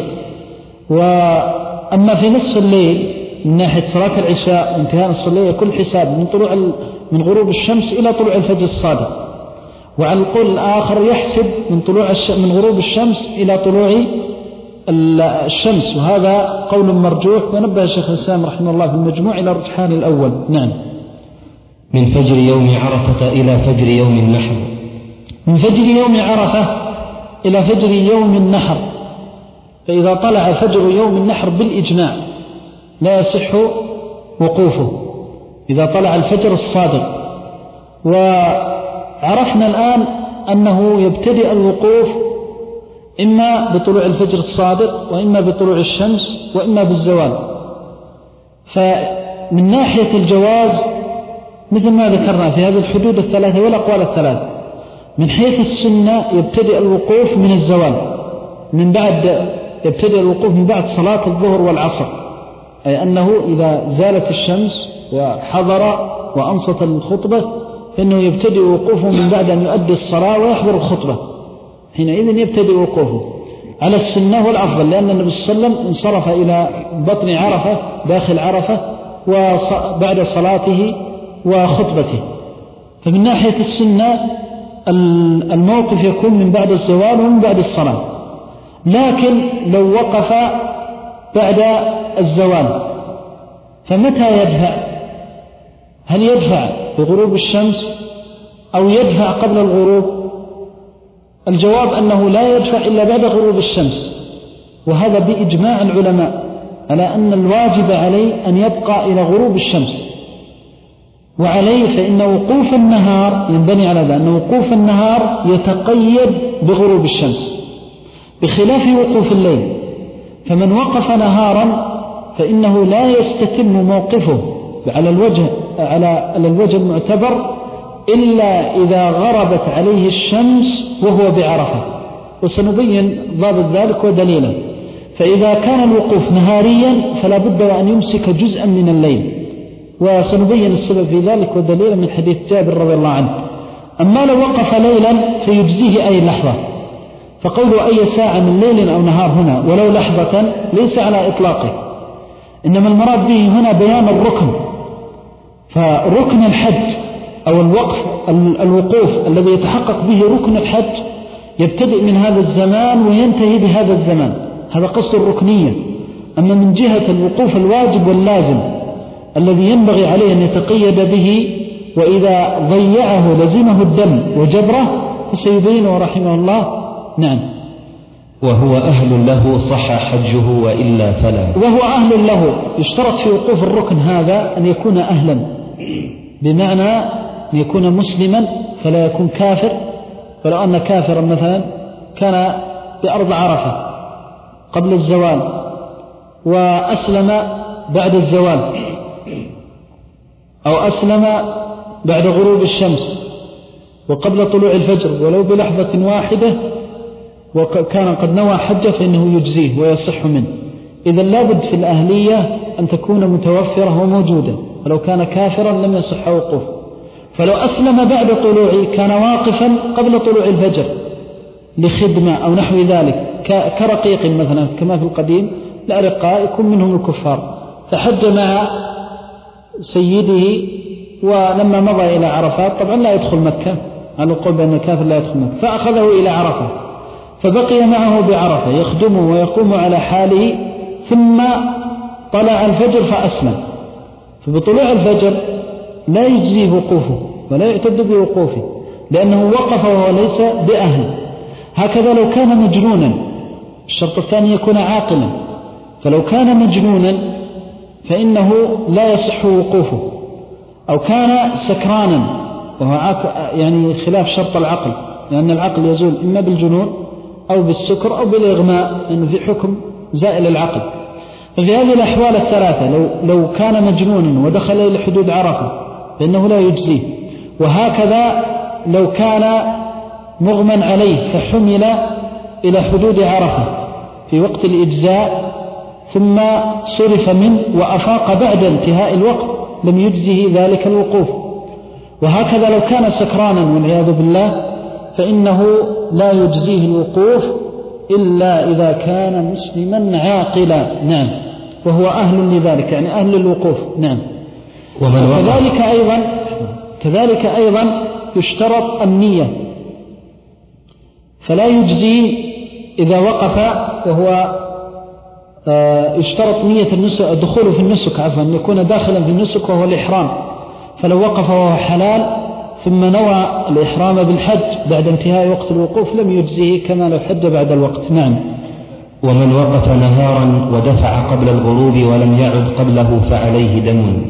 وأما في نصف الليل من ناحية صلاة العشاء وانتهاء نصف الليل يكون حساب من طلوع من غروب الشمس إلى طلوع الفجر الصادق. وعلى القول الآخر يحسب من طلوع من غروب الشمس إلى طلوع الشمس، وهذا قول مرجوح، ونبه الشيخ الإسلام رحمه الله في المجموع إلى الرجحان الأول. نعم. من فجر يوم عرفة إلى فجر يوم النحر. من فجر يوم عرفة إلى فجر يوم النحر، فإذا طلع فجر يوم النحر بالإجماع لا يصح وقوفه إذا طلع الفجر الصادق. وعرفنا الآن أنه يبتدئ الوقوف إما بطلوع الفجر الصادق، وإما بطلوع الشمس، وإما بالزوال. فمن ناحية الجواز مثل ما ذكرنا في هذه الحدود الثلاثة والأقوال الثلاثة، من حيث السنة يبتدئ الوقوف من الزوال، من بعد يبتدئ الوقوف من بعد صلاة الظهر والعصر، أي أنه إذا زالت الشمس وحضر وأنصت الخطبة فإنه يبتدئ وقوفه من بعد أن يؤدي الصلاة ويحضر الخطبة، حينئذ يبتدئ وقوفه على السنة والأفضل، لأن النبي صلى الله عليه وسلم انصرف إلى بطن عرفة داخل عرفة وبعد صلاته وخطبته. فمن ناحية السنة الموقف يكون من بعد الزوال ومن بعد الصلاة. لكن لو وقف بعد الزوال فمتى يدفع؟ هل يدفع بغروب الشمس أو يدفع قبل الغروب؟ الجواب أنه لا يدفع إلا بعد غروب الشمس، وهذا بإجماع العلماء على أن الواجب عليه أن يبقى إلى غروب الشمس. وعليه فإن وقوف النهار ينبني على ذلك، أن وقوف النهار يتقيد بغروب الشمس بخلاف وقوف الليل. فمن وقف نهارا فإنه لا يستتم موقفه على الوجه على الوجه المعتبر إلا إذا غربت عليه الشمس وهو بعرفة، وسنبين ضابط ذلك ودليله. فإذا كان الوقوف نهاريا فلا بد وأن يمسك جزءا من الليل، وسنبين السبب في ذلك ودليله من حديث جابر رضي الله عنه. أما لو وقف ليلا فيجزيه أي لحظة، فقوله أي ساعة من ليل أو نهار هنا ولو لحظة ليس على إطلاقه، إنما المراد به هنا بيان الركن. فركن الحج أو الوقف الوقوف الذي يتحقق به ركن الحج يبتدئ من هذا الزمان وينتهي بهذا الزمان، هذا قصد الركنية. أما من جهة الوقوف الواجب واللازم الذي ينبغي عليه أن يتقيد به، وإذا ضيعه لزمه الدم وجبره، فسيبينه رحمه الله. نعم. وهو أهل له صح حجه وإلا فلا. وهو أهل له، يشترط في وقوف الركن هذا أن يكون أهلا، بمعنى أن يكون مسلما فلا يكون كافر، فلو أن كافرا مثلا كان بأرض عرفة قبل الزوال وأسلم بعد الزوال أو أسلم بعد غروب الشمس وقبل طلوع الفجر ولو بلحظة واحدة وكان قد نوى حجة فإنه يجزيه ويصح منه. إذا لابد في الأهلية أن تكون متوفرة وموجودة، ولو كان كافرا لم يصح وقوف. فلو أسلم بعد طلوع كان واقفا قبل طلوع الفجر لخدمة أو نحو ذلك كرقيق مثلا كما في القديم الأرقاء يكون منهم الكفار، فحج مع سيده ولما مضى إلى عرفات طبعا لا يدخل مكة على القول بأن الكافر لا يدخل مكة، فأخذه إلى عرفة فبقي معه بعرفة يخدمه ويقوم على حاله، ثم طلع الفجر فأسلم. فبطلوع الفجر لا يجزي وقوفه ولا يعتد بوقوفه لأنه وقف وهو ليس بأهل. هكذا لو كان مجنونا، الشرط الثاني يكون عاقلا، فلو كان مجنونا فإنه لا يصح وقوفه، أو كان سكرانا وهو يعني خلاف شرط العقل، لأن العقل يزول إما بالجنون أو بالسكر أو بالإغماء لأنه في حكم زائل العقل. ففي هذه الأحوال الثلاثة لو, لو كان مجنونا ودخل إلى حدود عرفة فإنه لا يجزيه، وهكذا لو كان مغمى عليه فحمل إلى حدود عرفة في وقت الإجزاء ثم صرف منه وأفاق بعد انتهاء الوقت لم يجزه ذلك الوقوف. وهكذا لو كان سكرانا والعياذ بالله فإنه لا يجزيه الوقوف إلا إذا كان مسلما عاقلا، نعم، وهو أهل لذلك يعني أهل الوقوف، نعم. وكذلك أيضا كذلك أيضا يشترط النية، فلا يجزي إذا وقف وهو يشترط نية النسك، الدخول في النسك عفوا أن يكون داخلا في النسك وهو الإحرام، فلو وقف وهو حلال ثم نوى الإحرام بالحج بعد انتهاء وقت الوقوف لم يجزيه كما لو حج بعد الوقت، نعم. ومن وقف نهارا ودفع قبل الغروب ولم يعد قبله فعليه دم.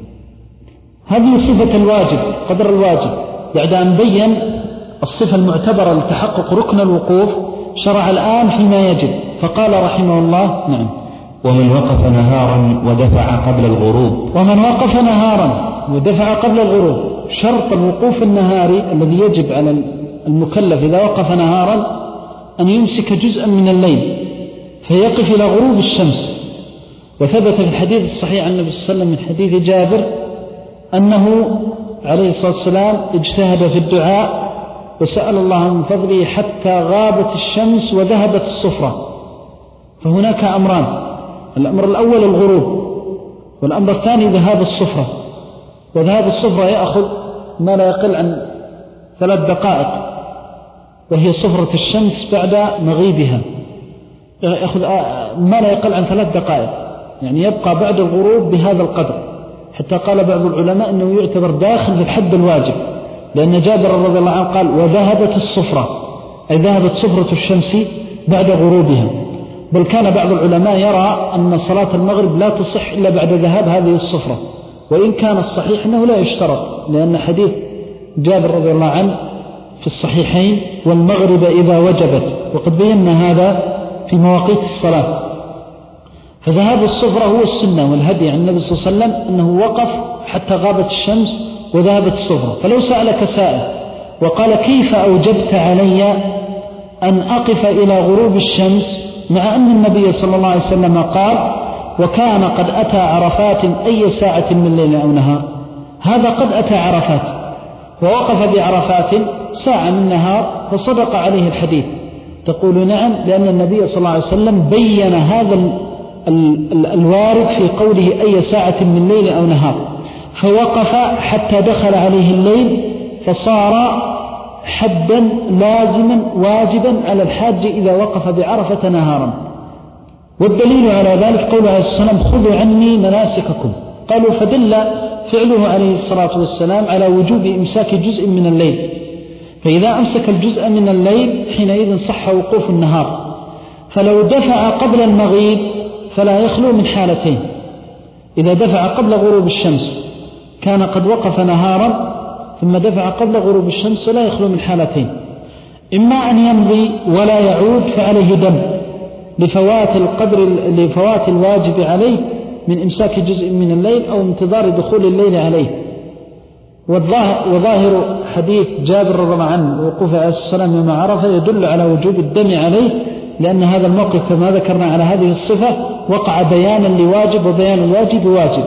هذه صفة الواجب قدر الواجب، بعد أن بين الصفة المعتبرة لتحقق ركن الوقوف شرع الآن فيما يجب، فقال رحمه الله نعم: ومن وقف نهارا ودفع قبل الغروب. ومن وقف نهارا ودفع قبل الغروب، شرط الوقوف النهاري الذي يجب على المكلف إذا وقف نهارا أن يمسك جزءا من الليل فيقف إلى غروب الشمس. وثبت في الحديث الصحيح عن النبي صلى الله عليه وسلم من حديث جابر أنه عليه الصلاة والسلام اجتهد في الدعاء وسأل الله من فضله حتى غابت الشمس وذهبت الصفرة. فهناك أمران: الأمر الأول الغروب، والأمر الثاني ذهاب الصفرة. وذهاب الصفرة يأخذ ما لا يقل عن ثلاث دقائق، وهي صفرة الشمس بعد مغيبها، يأخذ ما لا يقل عن ثلاث دقائق، يعني يبقى بعد الغروب بهذا القدر، حتى قال بعض العلماء أنه يعتبر داخل في الحد الواجب، لأن جابر رضي الله عنه قال: وذهبت الصفرة، أي ذهبت صفرة الشمس بعد غروبها. بل كان بعض العلماء يرى أن صلاة المغرب لا تصح إلا بعد ذهاب هذه الصفرة، وإن كان الصحيح أنه لا يشترط، لأن حديث جابر رضي الله عنه في الصحيحين: والمغرب إذا وجبت، وقد بينا هذا في مواقيت الصلاة. فذهاب الصفرة هو السنة والهدي عن النبي صلى الله عليه وسلم أنه وقف حتى غابت الشمس وذهبت الصفرة. فلو سألك سائل وقال: كيف أوجبت علي أن أقف إلى غروب الشمس، مع أن النبي صلى الله عليه وسلم قال: وكان قد أتى عرفات أي ساعة من ليل أو نهار، هذا قد أتى عرفات ووقف بعرفات ساعة من نهار، فصدق عليه الحديث. تقول: نعم، لأن النبي صلى الله عليه وسلم بين هذا الوارد في قوله أي ساعة من ليل أو نهار، فوقف حتى دخل عليه الليل، فصار حدا لازما واجبا على الحاج إذا وقف بعرفة نهارا. والدليل على ذلك قوله عليه الصلاة والسلام: خذوا عني مناسككم. قالوا: فدل فعله عليه الصلاة والسلام على وجوب إمساك جزء من الليل، فإذا أمسك الجزء من الليل حينئذ صح وقوف النهار. فلو دفع قبل المغيب فلا يخلو من حالتين: إذا دفع قبل غروب الشمس كان قد وقف نهارا، ثم دفع قبل غروب الشمس فلا يخلو من حالتين: إما أن يمضي ولا يعود فعليه دم لفوات القدر لفوات الواجب عليه من إمساك جزء من الليل أو انتظار دخول الليل عليه. وظاهر حديث جابر رضي الله عنه وقوف عليه السلام يوم عرفة يدل على وجوب الدم عليه، لأن هذا الموقف كما ذكرنا على هذه الصفة وقع بيانا لواجب، وبيان الواجب واجب.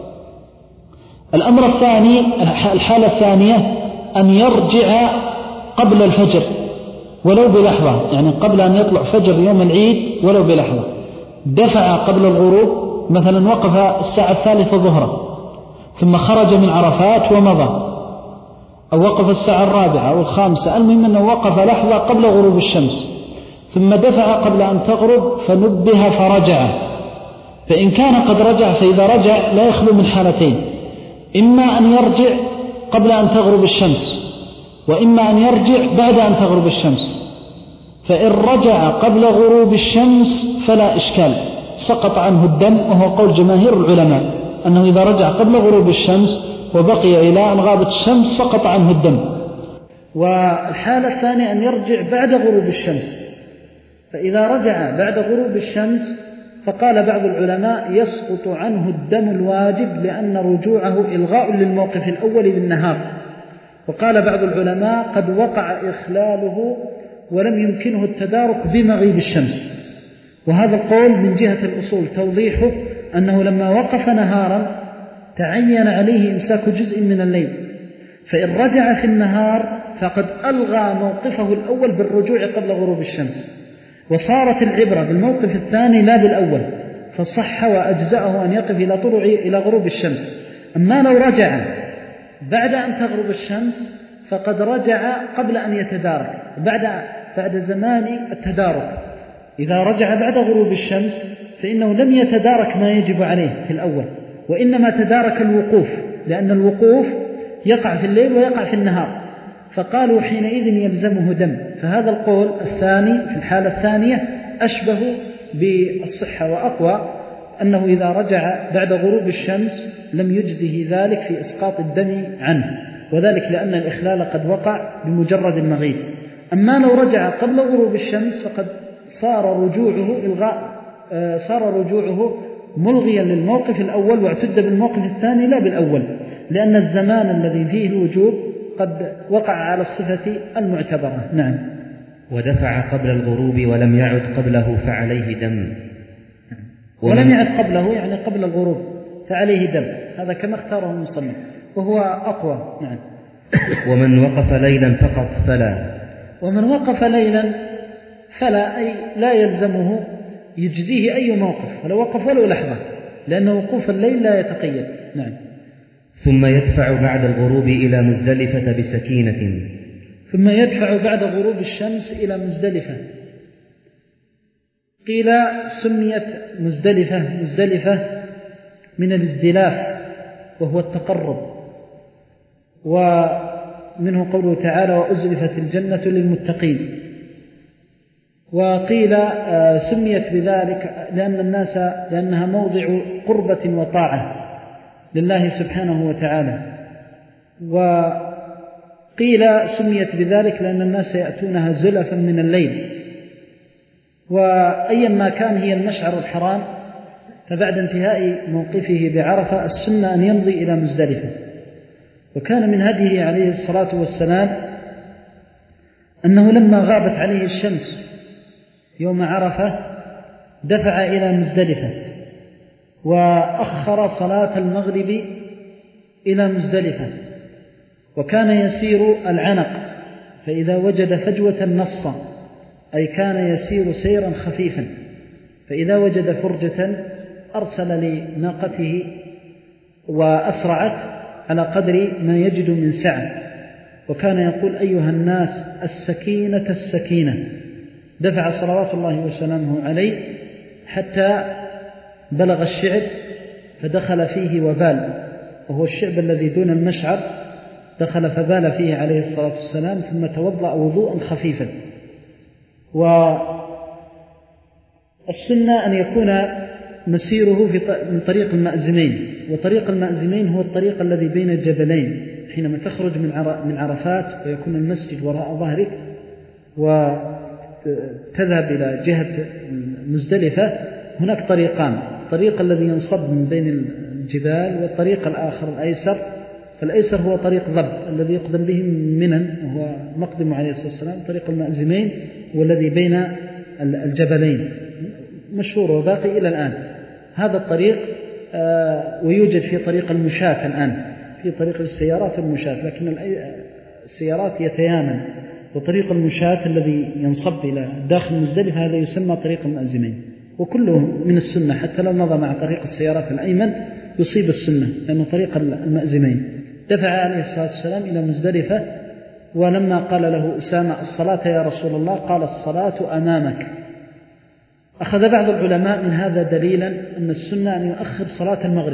الأمر الثاني، الحالة الثانية أن يرجع قبل الفجر ولو بلحظة، يعني قبل أن يطلع فجر يوم العيد ولو بلحظة، دفع قبل الغروب، مثلا وقف الساعة الثالثة ظهرا ثم خرج من عرفات ومضى، أو وقف الساعة الرابعة أو الخامسة، المهم أنه وقف لحظة قبل غروب الشمس ثم دفع قبل أن تغرب فنبه فرجع. فإن كان قد رجع، فإذا رجع لا يخلو من حالتين: إما أن يرجع قبل أن تغرب الشمس، وإما أن يرجع بعد أن تغرب الشمس. فإن رجع قبل غروب الشمس فلا إشكال، سقط عنه الدم، وهو قول جماهير العلماء أنه إذا رجع قبل غروب الشمس وبقي إلى أن غابت الشمس سقط عنه الدم. والحالة الثانية أن يرجع بعد غروب الشمس، فإذا رجع بعد غروب الشمس فقال بعض العلماء يسقط عنه الدم الواجب، لأن رجوعه إلغاء للموقف الأول بالنهار. وقال بعض العلماء قد وقع إخلاله ولم يمكنه التدارك بمغيب الشمس، وهذا القول من جهة الأصول توضيحه أنه لما وقف نهارا تعين عليه إمساك جزء من الليل، فإن رجع في النهار فقد ألغى موقفه الأول بالرجوع قبل غروب الشمس، وصارت العبرة بالموقف الثاني لا بالأول، فصح وأجزأه أن يقف إلى طلوع إلى غروب الشمس. أما لو رجع بعد أن تغرب الشمس فقد رجع قبل أن يتدارك، بعد بعد زمان التدارك. إذا رجع بعد غروب الشمس فإنه لم يتدارك ما يجب عليه في الأول، وإنما تدارك الوقوف، لأن الوقوف يقع في الليل ويقع في النهار، فقالوا حينئذ يلزمه دم. فهذا القول الثاني في الحالة الثانية أشبه بالصحة وأقوى، أنه إذا رجع بعد غروب الشمس لم يجزه ذلك في إسقاط الدم عنه، وذلك لأن الإخلال قد وقع بمجرد المغيب. أما لو رجع قبل غروب الشمس فقد صار رجوعه إلغاء صار رجوعه ملغيا للموقف الأول، واعتد بالموقف الثاني لا بالأول، لأن الزمان الذي فيه الوجوب قد وقع على الصفة المعتبرة. نعم. ودفع قبل الغروب ولم يعد قبله فعليه دم. ولم يعد قبله يعني قبل الغروب فعليه دم، هذا كما اختاره المصنف وهو أقوى. نعم. ومن وقف ليلا فقط فلا ومن وقف ليلا فلا أي لا يلزمه يجزيه أي موقف ولو وقف ولو لحظة، لأن وقوف الليل لا يتقيد. نعم. ثم يدفع بعد الغروب إلى مزدلفة بسكينة. ثم يدفع بعد غروب الشمس إلى مزدلفة. قيل سميت مزدلفة مزدلفة من الازدلاف وهو التقرب، ومنه قوله تعالى وأزلفت الجنة للمتقين. وقيل سميت بذلك لأن الناس لأنها موضع قربة وطاعة لله سبحانه وتعالى. وقيل سميت بذلك لأن الناس يأتونها زلفا من الليل. وأيا ما كان هي المشعر الحرام، فبعد انتهاء موقفه بعرفة السنة أن يمضي إلى مزدلفة. وكان من هديه عليه الصلاة والسلام أنه لما غابت عليه الشمس يوم عرفة دفع إلى مزدلفة وأخر صلاة المغرب إلى مزدلفة، وكان يسير العنق، فإذا وجد فجوة نص، أي كان يسير سيرا خفيفا، فإذا وجد فرجة أرسل لناقته وأسرعت على قدر ما يجد من سعة. وكان يقول أيها الناس السكينة السكينة، دفع صلوات الله وسلامه عليه حتى بلغ الشعب فدخل فيه وبال، وهو الشعب الذي دون المشعر، دخل فبال فيه عليه الصلاة والسلام، ثم توضأ وضوءا خفيفا. والسنة أن يكون مسيره في من طريق المأزمين، وطريق المأزمين هو الطريق الذي بين الجبلين، حينما تخرج من من عرفات ويكون المسجد وراء ظهرك وتذهب إلى جهة مزدلفة هناك طريقان: الطريق الذي ينصب من بين الجبال، والطريق الآخر الأيسر. فالأيسر هو طريق ضب الذي يقدم به منن، وهو مقدم عليه الصلاة والسلام، طريق المأزمين والذي بين الجبلين مشهور وباقي إلى الآن. هذا الطريق آه ويوجد في طريق المشاة الآن، في طريق السيارات والمشاة، لكن السيارات يتيامن. وطريق المشاة الذي ينصب إلى داخل مزدلفة هذا يسمى طريق المأزمين، وكله من السنة، حتى لو مضى مع طريق السيارات الأيمن يصيب السنة، لأنه طريق المأزمين. دفع عليه الصلاة والسلام إلى مزدلفة، ولما قال له أسامة: الصلاة يا رسول الله؟ قال: الصلاة أمامك. أخذ بعض العلماء من هذا دليلا أن السنة أن يؤخر صلاة المغرب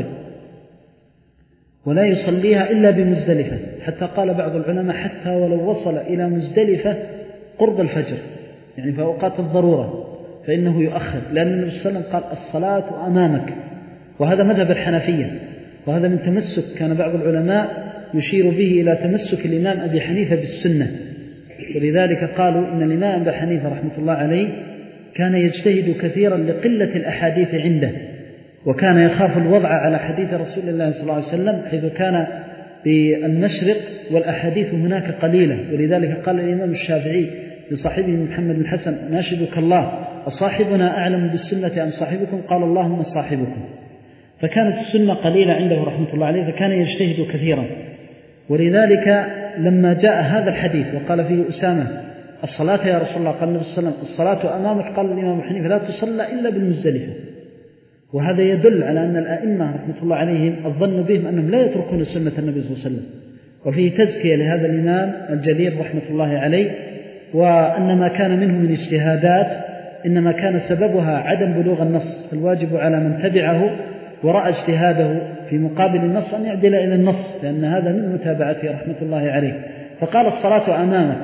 ولا يصليها إلا بمزدلفة، حتى قال بعض العلماء: حتى ولو وصل إلى مزدلفة قرب الفجر، يعني في أوقات الضرورة، فإنه يؤخر، لأن النبي صلى الله عليه وسلم قال: الصلاة أمامك. وهذا مذهب الحنفية، وهذا من تمسك، كان بعض العلماء يشير به إلى تمسك الإمام أبي حنيفة بالسنة، ولذلك قالوا إن الإمام أبي حنيفة رحمة الله عليه كان يجتهد كثيرا لقلة الأحاديث عنده، وكان يخاف الوضع على حديث رسول الله صلى الله عليه وسلم، حيث كان بالمشرق والأحاديث هناك قليلة. ولذلك قال الإمام الشافعي لصاحبه محمد بن الحسن: ناشدك الله، أصاحبنا أعلم بالسنة أم صاحبكم؟ قال: اللهم صاحبكم. فكانت السنة قليلة عنده رحمة الله عليه، فكان يجتهد كثيرا. ولذلك لما جاء هذا الحديث وقال فيه أسامة: الصلاة يا رسول الله؟ قال النبي صلى الله عليه وسلم: الصلاة أمامك. قال الإمام حنيفة: لا تصلى إلا بالمزدلفة. وهذا يدل على أن الأئمة رحمة الله عليهم الظن بهم أنهم لا يتركون سنة النبي صلى الله عليه وسلم، وفيه تزكية لهذا الإمام الجليل رحمة الله عليه، وأن ما كان منه من اجتهادات إنما كان سببها عدم بلوغ النص، فالواجب على من تبعه ورأى اجتهاده في مقابل النص أن يعدل إلى النص، لأن هذا من متابعته رحمة الله عليه. فقال: الصلاة أمامك.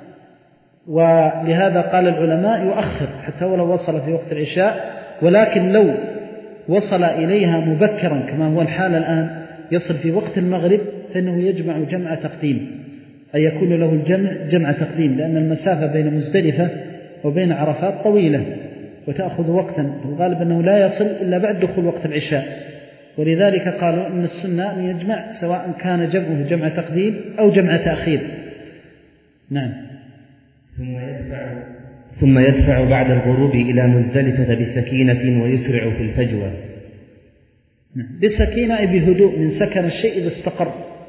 ولهذا قال العلماء: يؤخر حتى ولو وصل في وقت العشاء، ولكن لو وصل إليها مبكرا كما هو الحال الآن، يصل في وقت المغرب، فإنه يجمع جمع تقديم، أي يكون له الجمع جمع تقديم، لأن المسافة بين مزدلفة وبين عرفات طويلة وتأخذ وقتا، والغالب أنه لا يصل إلا بعد دخول وقت العشاء. ولذلك قالوا أن السنة أن يجمع، سواء كان جمعه جمع تقديم أو جمع تأخير. نعم. ثم يدفع ثم يدفع بعد الغروب إلى مزدلفة بسكينة ويسرع في الفجوة. نعم. بسكينة أي بهدوء، من سكن الشيء إذا استقر.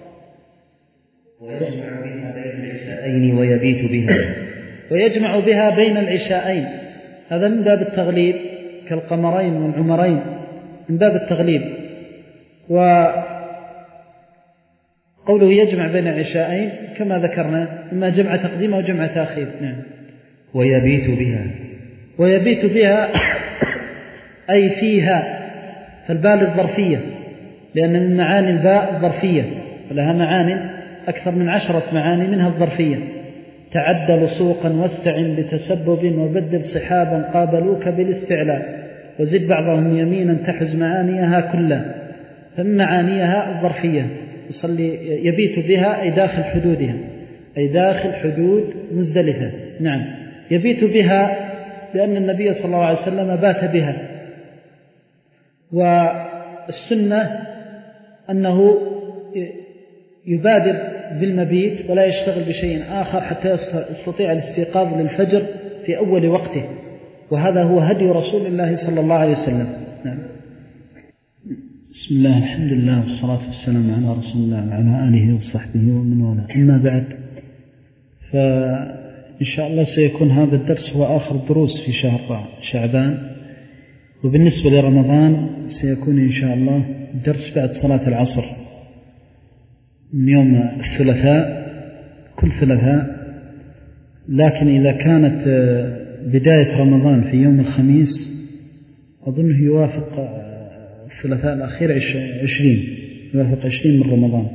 ويجمع بها بين العشاءين ويبيت بها ويجمع بها بين العشاءين، هذا من باب التغليب، كالقمرين والعمرين، من باب التغليب. وقوله يجمع بين العشاءين كما ذكرنا، إما جمع تقديم أو جمع تأخير. نعم. ويبيت بها ويبيت بها أي فيها، فالباء للظرفية، لأن من معاني الباء الظرفية، ولها معاني أكثر من عشرة معاني، منها الظرفية: تعدل سوقا واستعن بتسبب وبدل صحابا قابلوك بالاستعلاء، وزد بعضهم يمينا تحز معانيها كلها. فمن معانيها الظرفية. يصلي يبيت بها أي داخل حدودها، أي داخل حدود مزدلفة. نعم. يبيت بها لأن النبي صلى الله عليه وسلم بات بها. والسنة أنه يبادر بالمبيت ولا يشتغل بشيء آخر حتى يستطيع الاستيقاظ للفجر في أول وقته، وهذا هو هدي رسول الله صلى الله عليه وسلم. نعم. بسم الله، الحمد لله، والصلاة والسلام على رسول الله وعلى آله وصحبه ومن والاه. أما بعد، فإن شاء الله سيكون هذا الدرس هو آخر دروس في شهر شعبان، وبالنسبة لرمضان سيكون إن شاء الله درس بعد صلاة العصر من يوم الثلاثاء، كل ثلاثاء. لكن إذا كانت بداية رمضان في يوم الخميس أظنه يوافق الثلاثاء الأخير عشرين، يوافق عشرين من رمضان.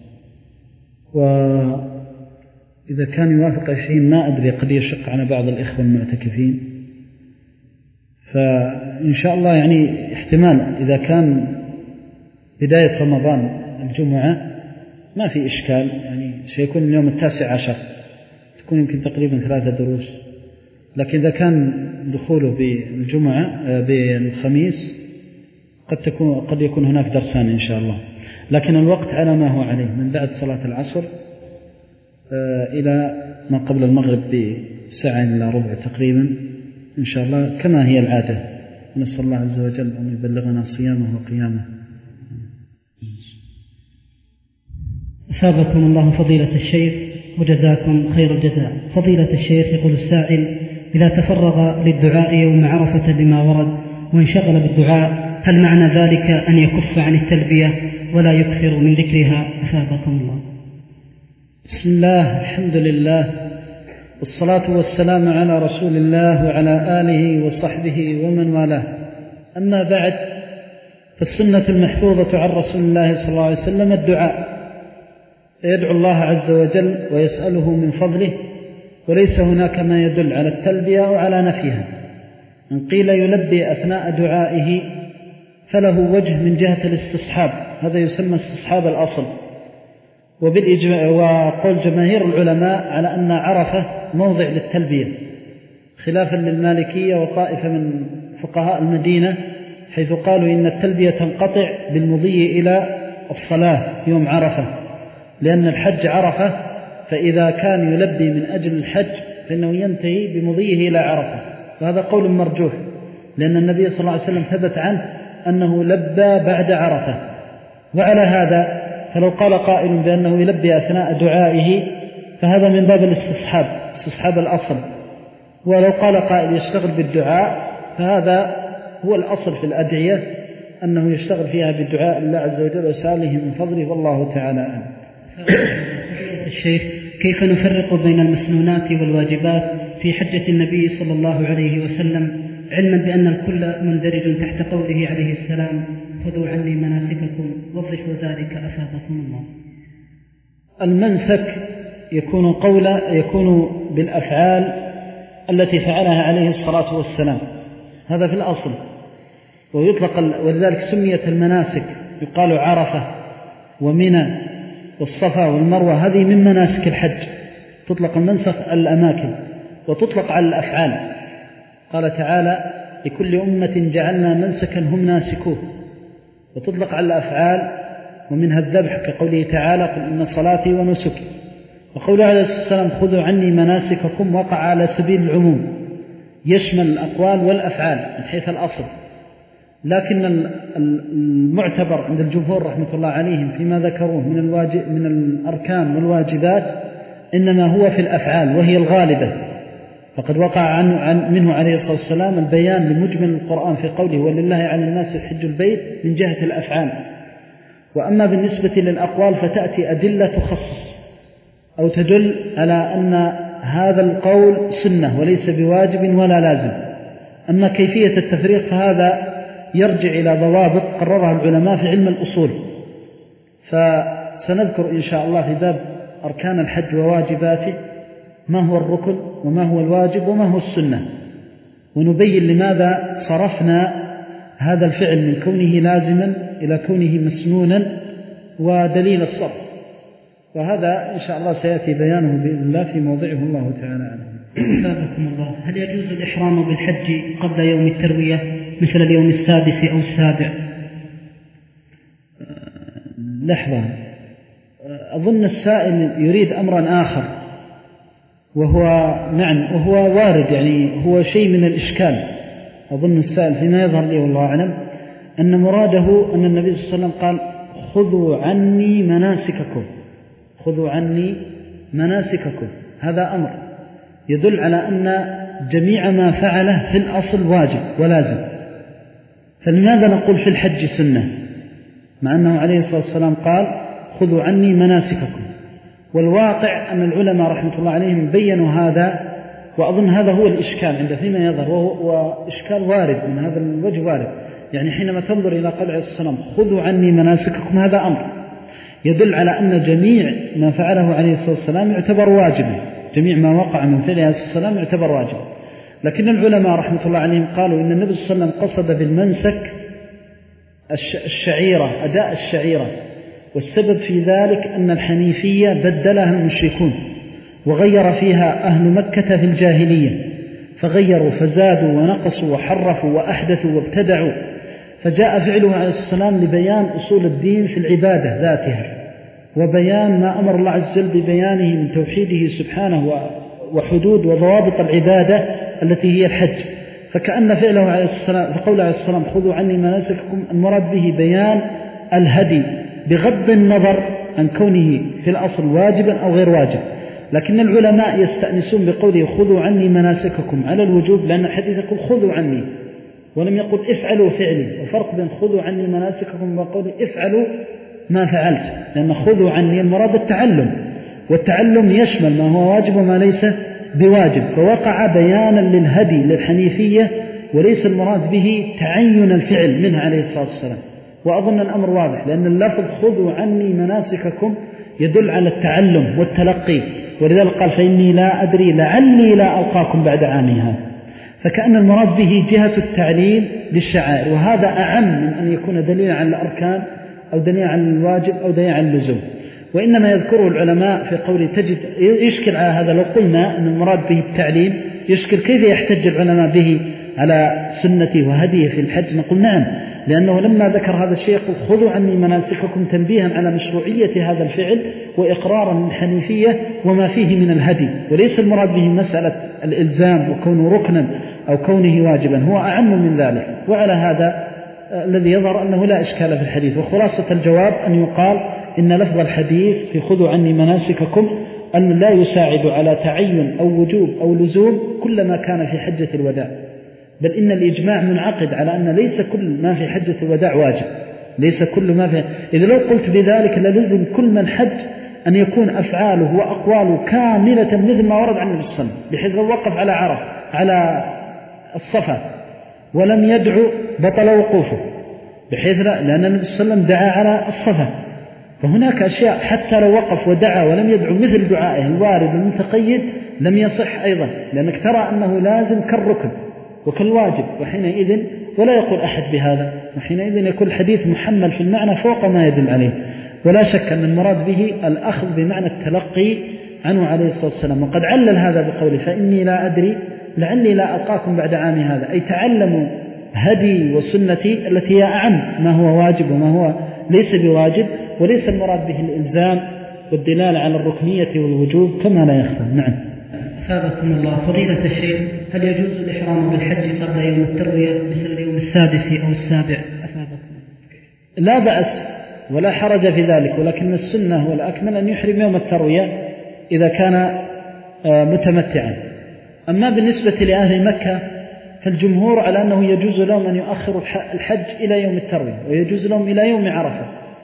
وإذا كان يوافق عشرين ما أدري، قد يشق على بعض الإخوة المعتكفين، فإن شاء الله يعني احتمال إذا كان بداية رمضان الجمعة ما في إشكال، يعني سيكون اليوم التاسع عشر، تكون يمكن تقريبا ثلاثة دروس، لكن إذا كان دخوله بالجمعة بالخميس قد تكون قد يكون هناك درسان إن شاء الله، لكن الوقت على ما هو عليه من بعد صلاة العصر إلى ما قبل المغرب بساعة إلى ربع تقريبا إن شاء الله كما هي العادة. نسأل الله عز وجل أن يبلغنا صيامه وقيامه. أثابكم الله فضيلة الشيخ وجزاكم خير الجزاء. فضيلة الشيخ يقول السائل: إذا تفرغ للدعاء يوم عرفة بما ورد وانشغل بالدعاء هل معنى ذلك أن يكف عن التلبية ولا يكثر من ذكرها؟ أثابكم الله. بسم الله، الحمد لله، والصلاة والسلام على رسول الله وعلى آله وصحبه ومن والاه. أما بعد، فالسنة المحفوظة عن رسول الله صلى الله عليه وسلم الدعاء، يدعو الله عز وجل ويسأله من فضله، وليس هناك ما يدل على التلبية أو على نفيها. من قيل يلبي أثناء دعائه فله وجه من جهة الاستصحاب، هذا يسمى استصحاب الأصل، وقول جماهير العلماء على أن عرفة موضع للتلبية، خلافا للمالكية وطائفة من فقهاء المدينة، حيث قالوا إن التلبية تنقطع بالمضي إلى الصلاة يوم عرفة، لأن الحج عرفة، فإذا كان يلبي من أجل الحج فإنه ينتهي بمضيه إلى عرفة، وهذا قول مرجوح، لأن النبي صلى الله عليه وسلم ثبت عنه أنه لبى بعد عرفة. وعلى هذا فلو قال قائل بأنه يلبي أثناء دعائه فهذا من باب الاستصحاب، استصحاب الأصل. ولو قال قائل يشتغل بالدعاء فهذا هو الأصل في الأدعية، أنه يشتغل فيها بالدعاء الله عز وجل وسأله من فضله، والله تعالى أعلم. الشيخ، كيف نفرق بين المسنونات والواجبات في حجة النبي صلى الله عليه وسلم، علما بأن الكل مندرج تحت قوله عليه السلام: خذوا عني مناسككم، وضحوا ذلك أفادكم الله. المنسك يكون قولا يكون بالأفعال التي فعلها عليه الصلاة والسلام، هذا في الأصل، ويطلق، ولذلك سميت المناسك، يقال عرفة ومنى والصفا والمروة، هذه من مناسك الحج، تطلق المنسك على الأماكن وتطلق على الأفعال. قال تعالى: لكل أمة جعلنا منسكا هم ناسكوه، وتطلق على الأفعال، ومنها الذبح كقوله تعالى: قل إن صلاتي ونسكي. وقوله عليه الصلاة والسلام: خذوا عني مناسككم، وقع على سبيل العموم، يشمل الأقوال والأفعال من حيث الأصل، لكن المعتبر عند الجمهور رحمة الله عليهم فيما ذكروه من الواجب من الأركان والواجبات إنما هو في الأفعال، وهي الغالبة. فقد وقع عن عن منه عليه الصلاة والسلام البيان لمجمل القرآن في قوله: ولله على الناس حج البيت، من جهة الأفعال. وأما بالنسبة للأقوال فتأتي أدلة تخصص أو تدل على أن هذا القول سنة وليس بواجب ولا لازم. أما كيفية التفريق فهذا يرجع إلى ضوابط قررها العلماء في علم الأصول، فسنذكر إن شاء الله في باب أركان الحج وواجباته ما هو الركن وما هو الواجب وما هو السنة، ونبين لماذا صرفنا هذا الفعل من كونه لازما إلى كونه مسنونا ودليل الصرف، وهذا إن شاء الله سيأتي بيانه بإذن الله في موضعه، الله تعالى أعلم. أثابكم الله. هل يجوز الإحرام بالحج قبل يوم التروية مثل اليوم السادس أو السابع؟ لحظة، أظن السائل يريد أمرا آخر، وهو نعم وهو وارد، يعني هو شيء من الإشكال. أظن السائل فيما يظهر لي والله أعلم أن مراده أن النبي صلى الله عليه وسلم قال: خذوا عني مناسككم، خذوا عني مناسككم، هذا أمر يدل على أن جميع ما فعله في الأصل واجب ولازم، فلماذا نقول في الحج سنة مع أنه عليه الصلاة والسلام قال: خذوا عني مناسككم؟ والواقع أن العلماء رحمة الله عليهم بيّنوا هذا، وأظن هذا هو الإشكال عند فيما يظهر، وهو إشكال وارد من هذا الوجه وارد. يعني حينما تنظر إلى قول عليه الصلاة والسلام: خذوا عني مناسككم، هذا أمر يدل على أن جميع ما فعله عليه الصلاة والسلام يعتبر واجبا، جميع ما وقع من فعله عليه الصلاة والسلام يعتبر واجبا. لكن العلماء رحمة الله عليهم قالوا إن النبي صلى الله عليه وسلم قصد بالمنسك الشعيرة، أداء الشعيرة، والسبب في ذلك أن الحنيفية بدلها المشركون، وغير فيها أهل مكة في الجاهلية، فغيروا فزادوا ونقصوا وحرفوا وأحدثوا وابتدعوا، فجاء فعله عليه السلام لبيان أصول الدين في العبادة ذاتها، وبيان ما أمر الله عز وجل ببيانه من توحيده سبحانه وحدود وضوابط العبادة التي هي الحج. فكأن فعله عليه السلام فقوله عليه السلام خذوا عني مناسككم المراد به بيان الهدي بغض النظر عن كونه في الأصل واجبا أو غير واجب. لكن العلماء يستأنسون بقوله خذوا عني مناسككم على الوجوب، لأن الحديث يقول خذوا عني ولم يقل افعلوا فعلي، وفرق بين خذوا عني مناسككم وقوله افعلوا ما فعلت، لأن خذوا عني المراد التعلم، والتعلم يشمل ما هو واجب وما ليس بواجب، فوقع بيانا للهدي للحنيفية وليس المراد به تعين الفعل منه عليه الصلاة والسلام. وأظن الأمر واضح، لأن اللفظ خذوا عني مناسككم يدل على التعلم والتلقي، ولذلك قال فإني لا أدري لعلي لا ألقاكم بعد عامي هذا، فكأن المراد به جهة التعليم للشعائر، وهذا أعم من أن يكون دليلا على الأركان أو دليلا على الواجب أو دليلا على اللزوم. وإنما يذكره العلماء في قوله تجد يشكل على هذا، لو قلنا أن المراد به التعليم يشكل كيف يحتج العلماء به على سنته وهديه في الحج، نقول نعم، لأنه لما ذكر هذا الشيء يقول خذوا عني مناسككم تنبيها على مشروعية هذا الفعل وإقرارا للحنيفية وما فيه من الهدي، وليس المراد به مسألة الإلزام وكونه ركنا أو كونه واجبا، هو أعم من ذلك. وعلى هذا الذي يظهر أنه لا إشكال في الحديث. وخلاصة الجواب أن يقال إن لفظ الحديث في خذوا عني مناسككم أن لا يساعد على تعين أو وجوب أو لزوم كل ما كان في حجة الوداع، بل إن الإجماع منعقد على أن ليس كل ما في حجة الوداع واجب، ليس كل ما في. إذا لو قلت بذلك للزم كل من حج أن يكون أفعاله وأقواله كاملة مثل ما ورد عن النبي صلى الله عليه وسلم، بحيث لو وقف على عرف على الصفا ولم يدعو بطل وقوفه، بحيث لا، لأن النبي صلى الله عليه وسلم دعا على الصفا، فهناك أشياء حتى لو وقف ودعا ولم يدعو مثل دعائه الوارد المتقيد لم يصح أيضا، لأنك ترى أنه لازم كالركن وكالواجب، وحينئذ ولا يقول أحد بهذا، وحينئذ يكون الحديث محمل في المعنى فوق ما يدل عليه. ولا شك أن المراد به الأخذ بمعنى التلقي عنه عليه الصلاة والسلام، وقد علل هذا بقوله فإني لا أدري لعلي لا ألقاكم بعد عامي هذا، أي تعلموا هدي وسنتي التي هي أعم ما هو واجب وما هو ليس بواجب، وليس المراد به الإلزام والدلالة على الركنية والوجوب كما لا يخفى. نعم. أثابكم الله. فضيلة الشيخ، هل يجوز الإحرام بالحج قبل يوم التروية مثل اليوم السادس أو السابع؟ أثابكم. لا بأس ولا حرج في ذلك، ولكن السنة والأكمل أن يحرم يوم التروية إذا كان متمتعا. أما بالنسبة لأهل مكة فالجمهور على أنه يجوز لهم أن يؤخروا الحج إلى يوم التروية، ويجوز لهم إلى يوم عرفة.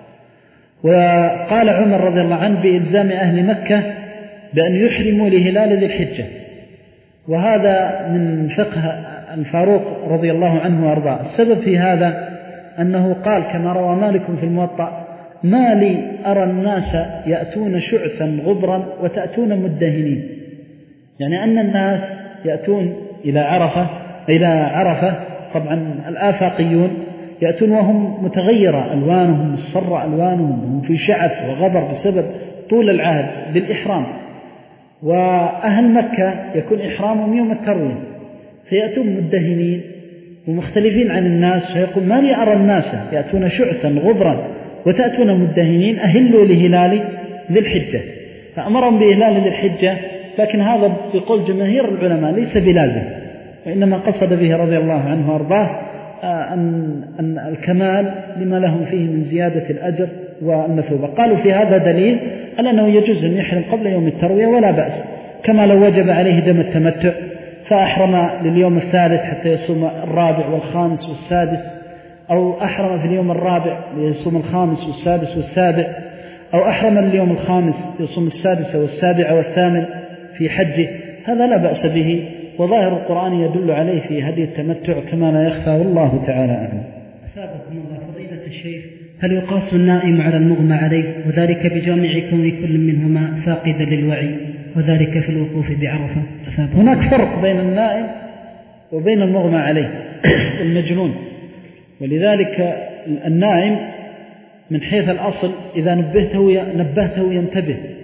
وقال عمر رضي الله عنه بإلزام أهل مكة بأن يحرموا لهلال ذي الحجة، وهذا من فقه الفاروق رضي الله عنه وأرضاه. السبب في هذا أنه قال كما روى مالك في الموطأ ما لي أرى الناس يأتون شعثا غبرا وتأتون مدهنين، يعني أن الناس يأتون إلى عرفة إلى عرفة طبعا الآفاقيون يأتون وهم متغيرة ألوانهم مصفرة ألوانهم، هم في شعث وغبر بسبب طول العهد بالإحرام، وأهل مكة يكون إحرامهم يوم التروية فيأتون مدهنين ومختلفين عن الناس، فيقول ما لي أرى الناس يأتون شعثا غبرا وتأتون مدهنين أهلوا لهلال ذي الحجة، فأمرهم بإهلال ذي الحجة. لكن هذا بقول جماهير العلماء ليس بلازم، وإنما قصد به رضي الله عنه وأرضاه أن, أن الكمال لما لهم فيه من زيادة الأجر والمثوبة. قالوا في هذا دليل على أنه يجوز أن يحرم قبل يوم التروية ولا بأس، كما لو وجب عليه دم التمتع فأحرم لليوم الثالث حتى يصوم الرابع والخامس والسادس، أو أحرم في اليوم الرابع ليصوم الخامس والسادس والسابع، أو أحرم اليوم الخامس يصوم السادس والسابع والثامن في حجه، هذا لا بأس به، وظاهر القرآن يدل عليه في هدي التمتع كما لا يخفى، والله تعالى أعلم. أثابكم الله. فضيلة الشيخ، هل يقاس النائم على المغمى عليه، وذلك بجامع كون كل منهما فاقدا للوعي، وذلك في الوقوف بعرفة؟ هناك فرق بين النائم وبين المغمى عليه المجنون، ولذلك النائم من حيث الأصل إذا نبهته نبهته ينتبه،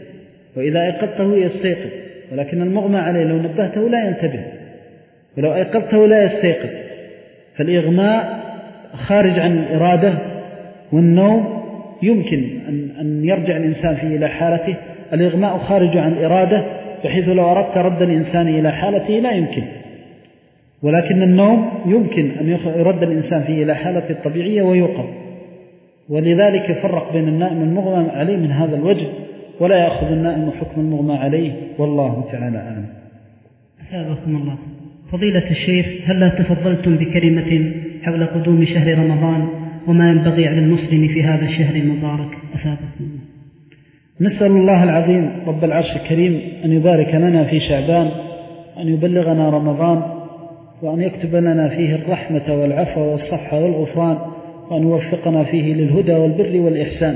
وإذا أيقظته يستيقظ، ولكن المغمى عليه لو نبهته لا ينتبه، ولو أيقظته لا يستيقظ. فالإغماء خارج عن الإرادة، والنوم يمكن أن يرجع الإنسان فيه إلى حالته. الإغماء خارج عن الإرادة، بحيث لو أردت رد الإنسان إلى حالته لا يمكن، ولكن النوم يمكن أن يرد الإنسان فيه إلى حالته الطبيعية ويوقظ. ولذلك يفرق بين النائم والمغمى عليه من هذا الوجه، ولا يأخذ النائم حكم المغمى عليه، والله تعالى أعلم. أثابكم الله. فضيلة الشيخ، هل تفضلتم بكلمة حول قدوم شهر رمضان وما ينبغي على المسلم في هذا الشهر المبارك؟ أثابكم الله. نسأل الله العظيم رب العرش الكريم أن يبارك لنا في شعبان، أن يبلغنا رمضان، وأن يكتب لنا فيه الرحمة والعفو والصفح والغفران، وأن يوفقنا فيه للهدى والبر والإحسان.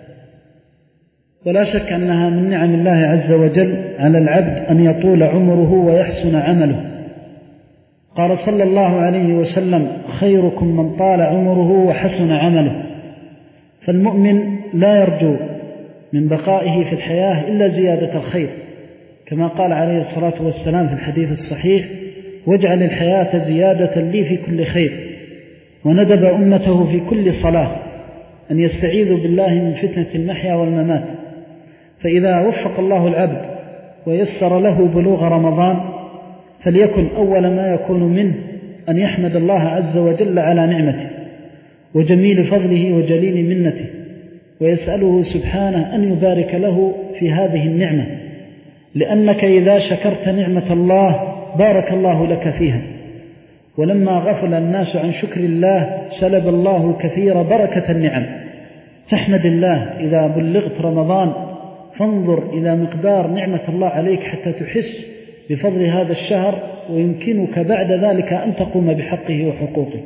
ولا شك أنها من نعم الله عز وجل على العبد أن يطول عمره ويحسن عمله. قال صلى الله عليه وسلم: خيركم من طال عمره وحسن عمله. فالمؤمن لا يرجو من بقائه في الحياة إلا زيادة الخير، كما قال عليه الصلاة والسلام في الحديث الصحيح: واجعل الحياة زيادة لي في كل خير. وندب أمته في كل صلاة أن يستعيذوا بالله من فتنة المحيا والممات. فإذا وفق الله العبد ويسر له بلوغ رمضان، فليكن أول ما يكون منه أن يحمد الله عز وجل على نعمته وجميل فضله وجليل منته، ويسأله سبحانه أن يبارك له في هذه النعمة، لأنك إذا شكرت نعمة الله بارك الله لك فيها. ولما غفل الناس عن شكر الله سلب الله كثير بركة النعم. فاحمد الله إذا بلغت رمضان، فانظر إلى مقدار نعمة الله عليك حتى تحس بفضل هذا الشهر، ويمكنك بعد ذلك أن تقوم بحقه وحقوقه.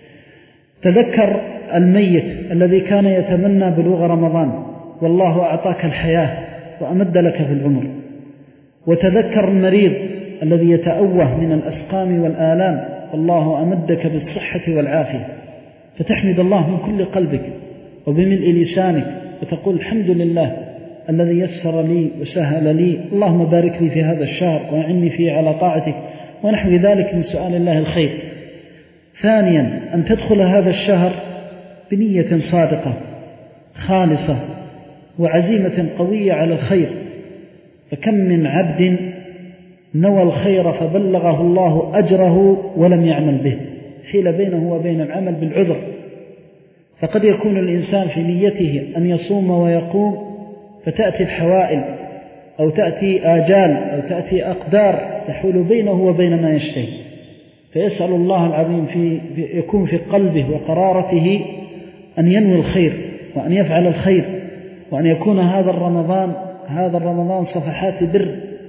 تذكر الميت الذي كان يتمنى بلوغ رمضان، والله أعطاك الحياة وأمد لك في العمر. وتذكر المريض الذي يتأوه من الأسقام والآلام، والله أمدك بالصحة والعافية. فتحمد الله من كل قلبك وبملء لسانك، وتقول: الحمد لله الذي يسر لي وسهل لي، اللهم بارك لي في هذا الشهر وأعني فيه على طاعتك، ونحو ذلك من سؤال الله الخير. ثانيا، أن تدخل هذا الشهر بنية صادقة خالصة وعزيمة قوية على الخير. فكم من عبد نوى الخير فبلغه الله أجره ولم يعمل به، حيل بينه وبين العمل بالعذر. فقد يكون الإنسان في نيته أن يصوم ويقوم، فتأتي الحوائل أو تأتي آجال أو تأتي أقدار تحول بينه وبين ما يشتهي، فيسأل الله العظيم في يكون في قلبه وقرارته أن ينوي الخير وأن يفعل الخير، وأن يكون هذا الرمضان هذا الرمضان صفحات بر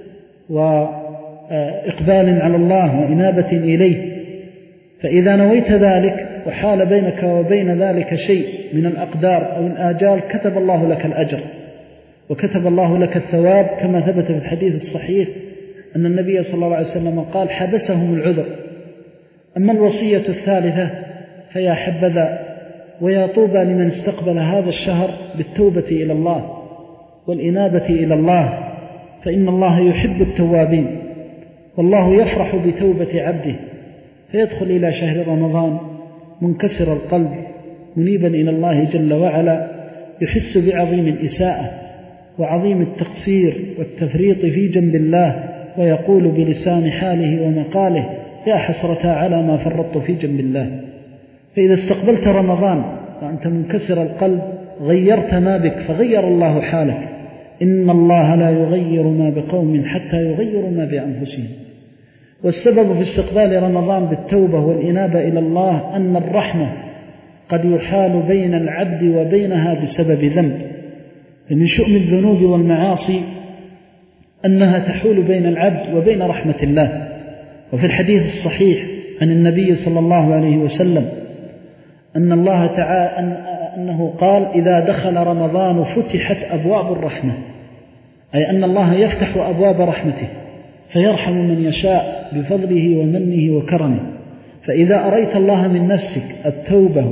وإقبال على الله وإنابة إليه. فإذا نويت ذلك وحال بينك وبين ذلك شيء من الأقدار أو الآجال، كتب الله لك الأجر وكتب الله لك الثواب، كما ثبت في الحديث الصحيح أن النبي صلى الله عليه وسلم قال: حبسهم العذر. أما الوصية الثالثة فيا حبذا ويا طوبى لمن استقبل هذا الشهر بالتوبة إلى الله والإنابة إلى الله، فإن الله يحب التوابين، والله يفرح بتوبة عبده، فيدخل إلى شهر رمضان منكسر القلب منيبا إلى الله جل وعلا، يحس بعظيم الإساءة وعظيم التقصير والتفريط في جنب الله، ويقول بلسان حاله ومقاله: يا حسرة على ما فرطت في جنب الله. فإذا استقبلت رمضان وأنت منكسر القلب غيرت ما بك، فغير الله حالك. إن الله لا يغير ما بقوم حتى يغيروا ما بأنفسهم. والسبب في استقبال رمضان بالتوبة والإنابة إلى الله أن الرحمة قد يحال بين العبد وبينها بسبب ذنب. فمن شؤم الذنوب والمعاصي أنها تحول بين العبد وبين رحمة الله. وفي الحديث الصحيح عن النبي صلى الله عليه وسلم أن الله تعالى أنه قال: إذا دخل رمضان فتحت أبواب الرحمة، أي أن الله يفتح أبواب رحمته فيرحم من يشاء بفضله ومنه وكرمه. فإذا أريت الله من نفسك التوبة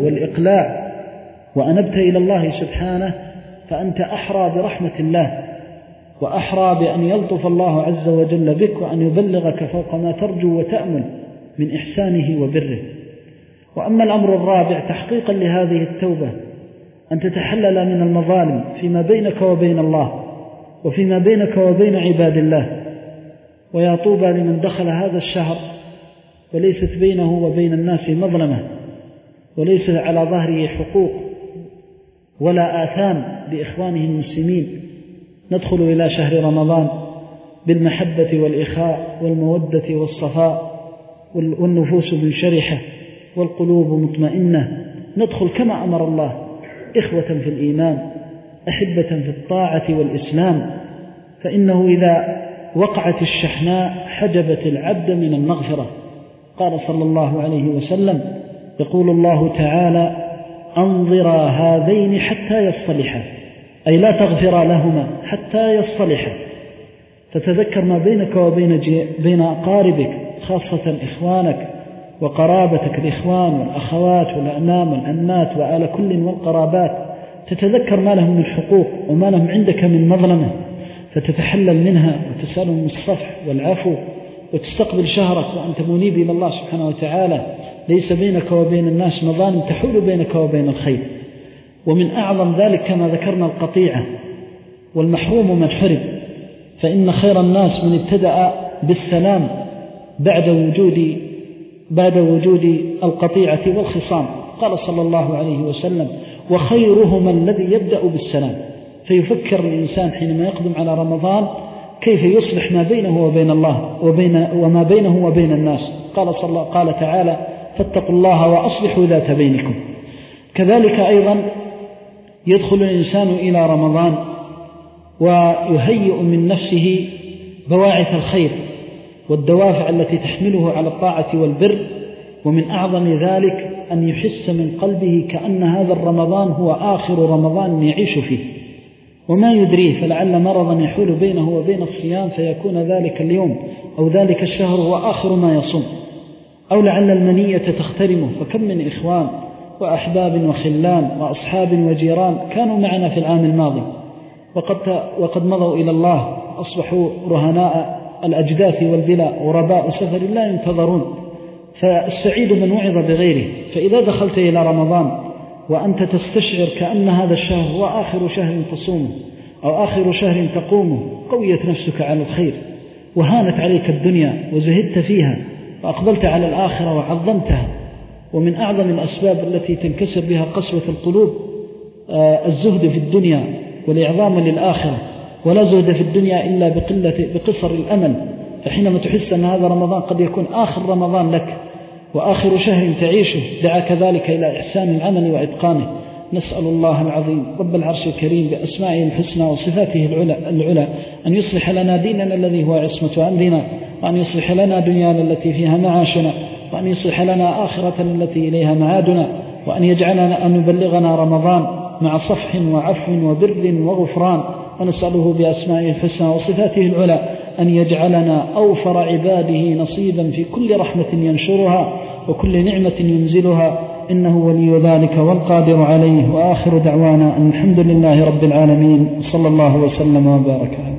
والإقلاع وأنبت إلى الله سبحانه، فأنت أحرى برحمة الله وأحرى بأن يلطف الله عز وجل بك وأن يبلغك فوق ما ترجو وتأمل من إحسانه وبره. وأما الأمر الرابع تحقيقا لهذه التوبة أن تتحلل من المظالم فيما بينك وبين الله وفيما بينك وبين عباد الله. ويا طوبى لمن دخل هذا الشهر وليست بينه وبين الناس مظلمة، وليس على ظهره حقوق ولا آثام لإخوانه المسلمين. ندخل إلى شهر رمضان بالمحبة والإخاء والمودة والصفاء والنفوس منشرحة والقلوب مطمئنة. ندخل كما أمر الله إخوة في الإيمان أحبة في الطاعة والإسلام، فإنه إذا وقعت الشحناء حجبت العبد من المغفرة. قال صلى الله عليه وسلم: يقول الله تعالى: أنظرا هذين حتى يصطلحا، أي لا تغفر لهما حتى يصطلحا. فتذكر ما بينك وبين بين أقاربك، خاصة إخوانك وقرابتك الإخوان والأخوات والأعمام والعمات وآل كل والقرابات، تتذكر ما لهم من حقوق وما لهم عندك من مظلمة، فتتحلل منها وتسألهم الصفح والعفو، وتستقبل شهرك وأنت منيب إلى الله سبحانه وتعالى. ليس بينك وبين الناس مظالم تحول بينك وبين الخير. ومن أعظم ذلك كما ذكرنا القطيعة، والمحروم من حرم، فإن خير الناس من ابتدأ بالسلام بعد وجود بعد وجود القطيعة والخصام. قال صلى الله عليه وسلم: وخيرهما الذي يبدأ بالسلام. فيفكر الإنسان حينما يقدم على رمضان كيف يصلح ما بينه وبين الله وبين وما بينه وبين الناس. قال صلى الله قال تعالى: فاتقوا الله وأصلحوا ذات بينكم. كذلك أيضا يدخل الإنسان إلى رمضان ويهيئ من نفسه بواعث الخير والدوافع التي تحمله على الطاعة والبر. ومن أعظم ذلك أن يحس من قلبه كأن هذا الرمضان هو آخر رمضان يعيش فيه، وما يدريه، فلعل مرضا يحول بينه وبين الصيام فيكون ذلك اليوم أو ذلك الشهر هو آخر ما يصوم، أو لعل المنية تخترمه. فكم من إخوان وأحباب وخلان وأصحاب وجيران كانوا معنا في العام الماضي وقد, وقد مضوا إلى الله، أصبحوا رهناء الأجداث والبلاء غرباء سفر لا ينتظرون. فالسعيد من وعظ بغيره. فإذا دخلت إلى رمضان وأنت تستشعر كأن هذا الشهر هو آخر شهر تصومه أو آخر شهر تقومه، قويت نفسك على الخير وهانت عليك الدنيا وزهدت فيها وأقبلت على الآخرة وعظمتها. ومن أعظم الأسباب التي تنكسر بها قسوة القلوب الزهد في الدنيا والإعظام للآخرة. ولا زهد في الدنيا إلا بقلة بقصر الأمل. فحينما تحس أن هذا رمضان قد يكون آخر رمضان لك وآخر شهر تعيشه، دعاك ذلك إلى إحسان العمل وإتقانه. نسأل الله العظيم رب العرش الكريم بأسمائه الحسنى وصفاته العلى, العلى أن يصلح لنا ديننا الذي هو عصمة أمرنا، وأن يصلح لنا دنيانا التي فيها معاشنا، وأن يصلح لنا آخرة التي إليها معادنا، وأن يجعلنا أن يبلغنا رمضان مع صفح وعفو وبر وغفران. ونسأله بأسمائه الحسنى وصفاته العلى أن يجعلنا أوفر عباده نصيبا في كل رحمة ينشرها وكل نعمة ينزلها، إنه ولي ذلك والقادر عليه. وآخر دعوانا أن الحمد لله رب العالمين، صلى الله وسلم وبارك عليه.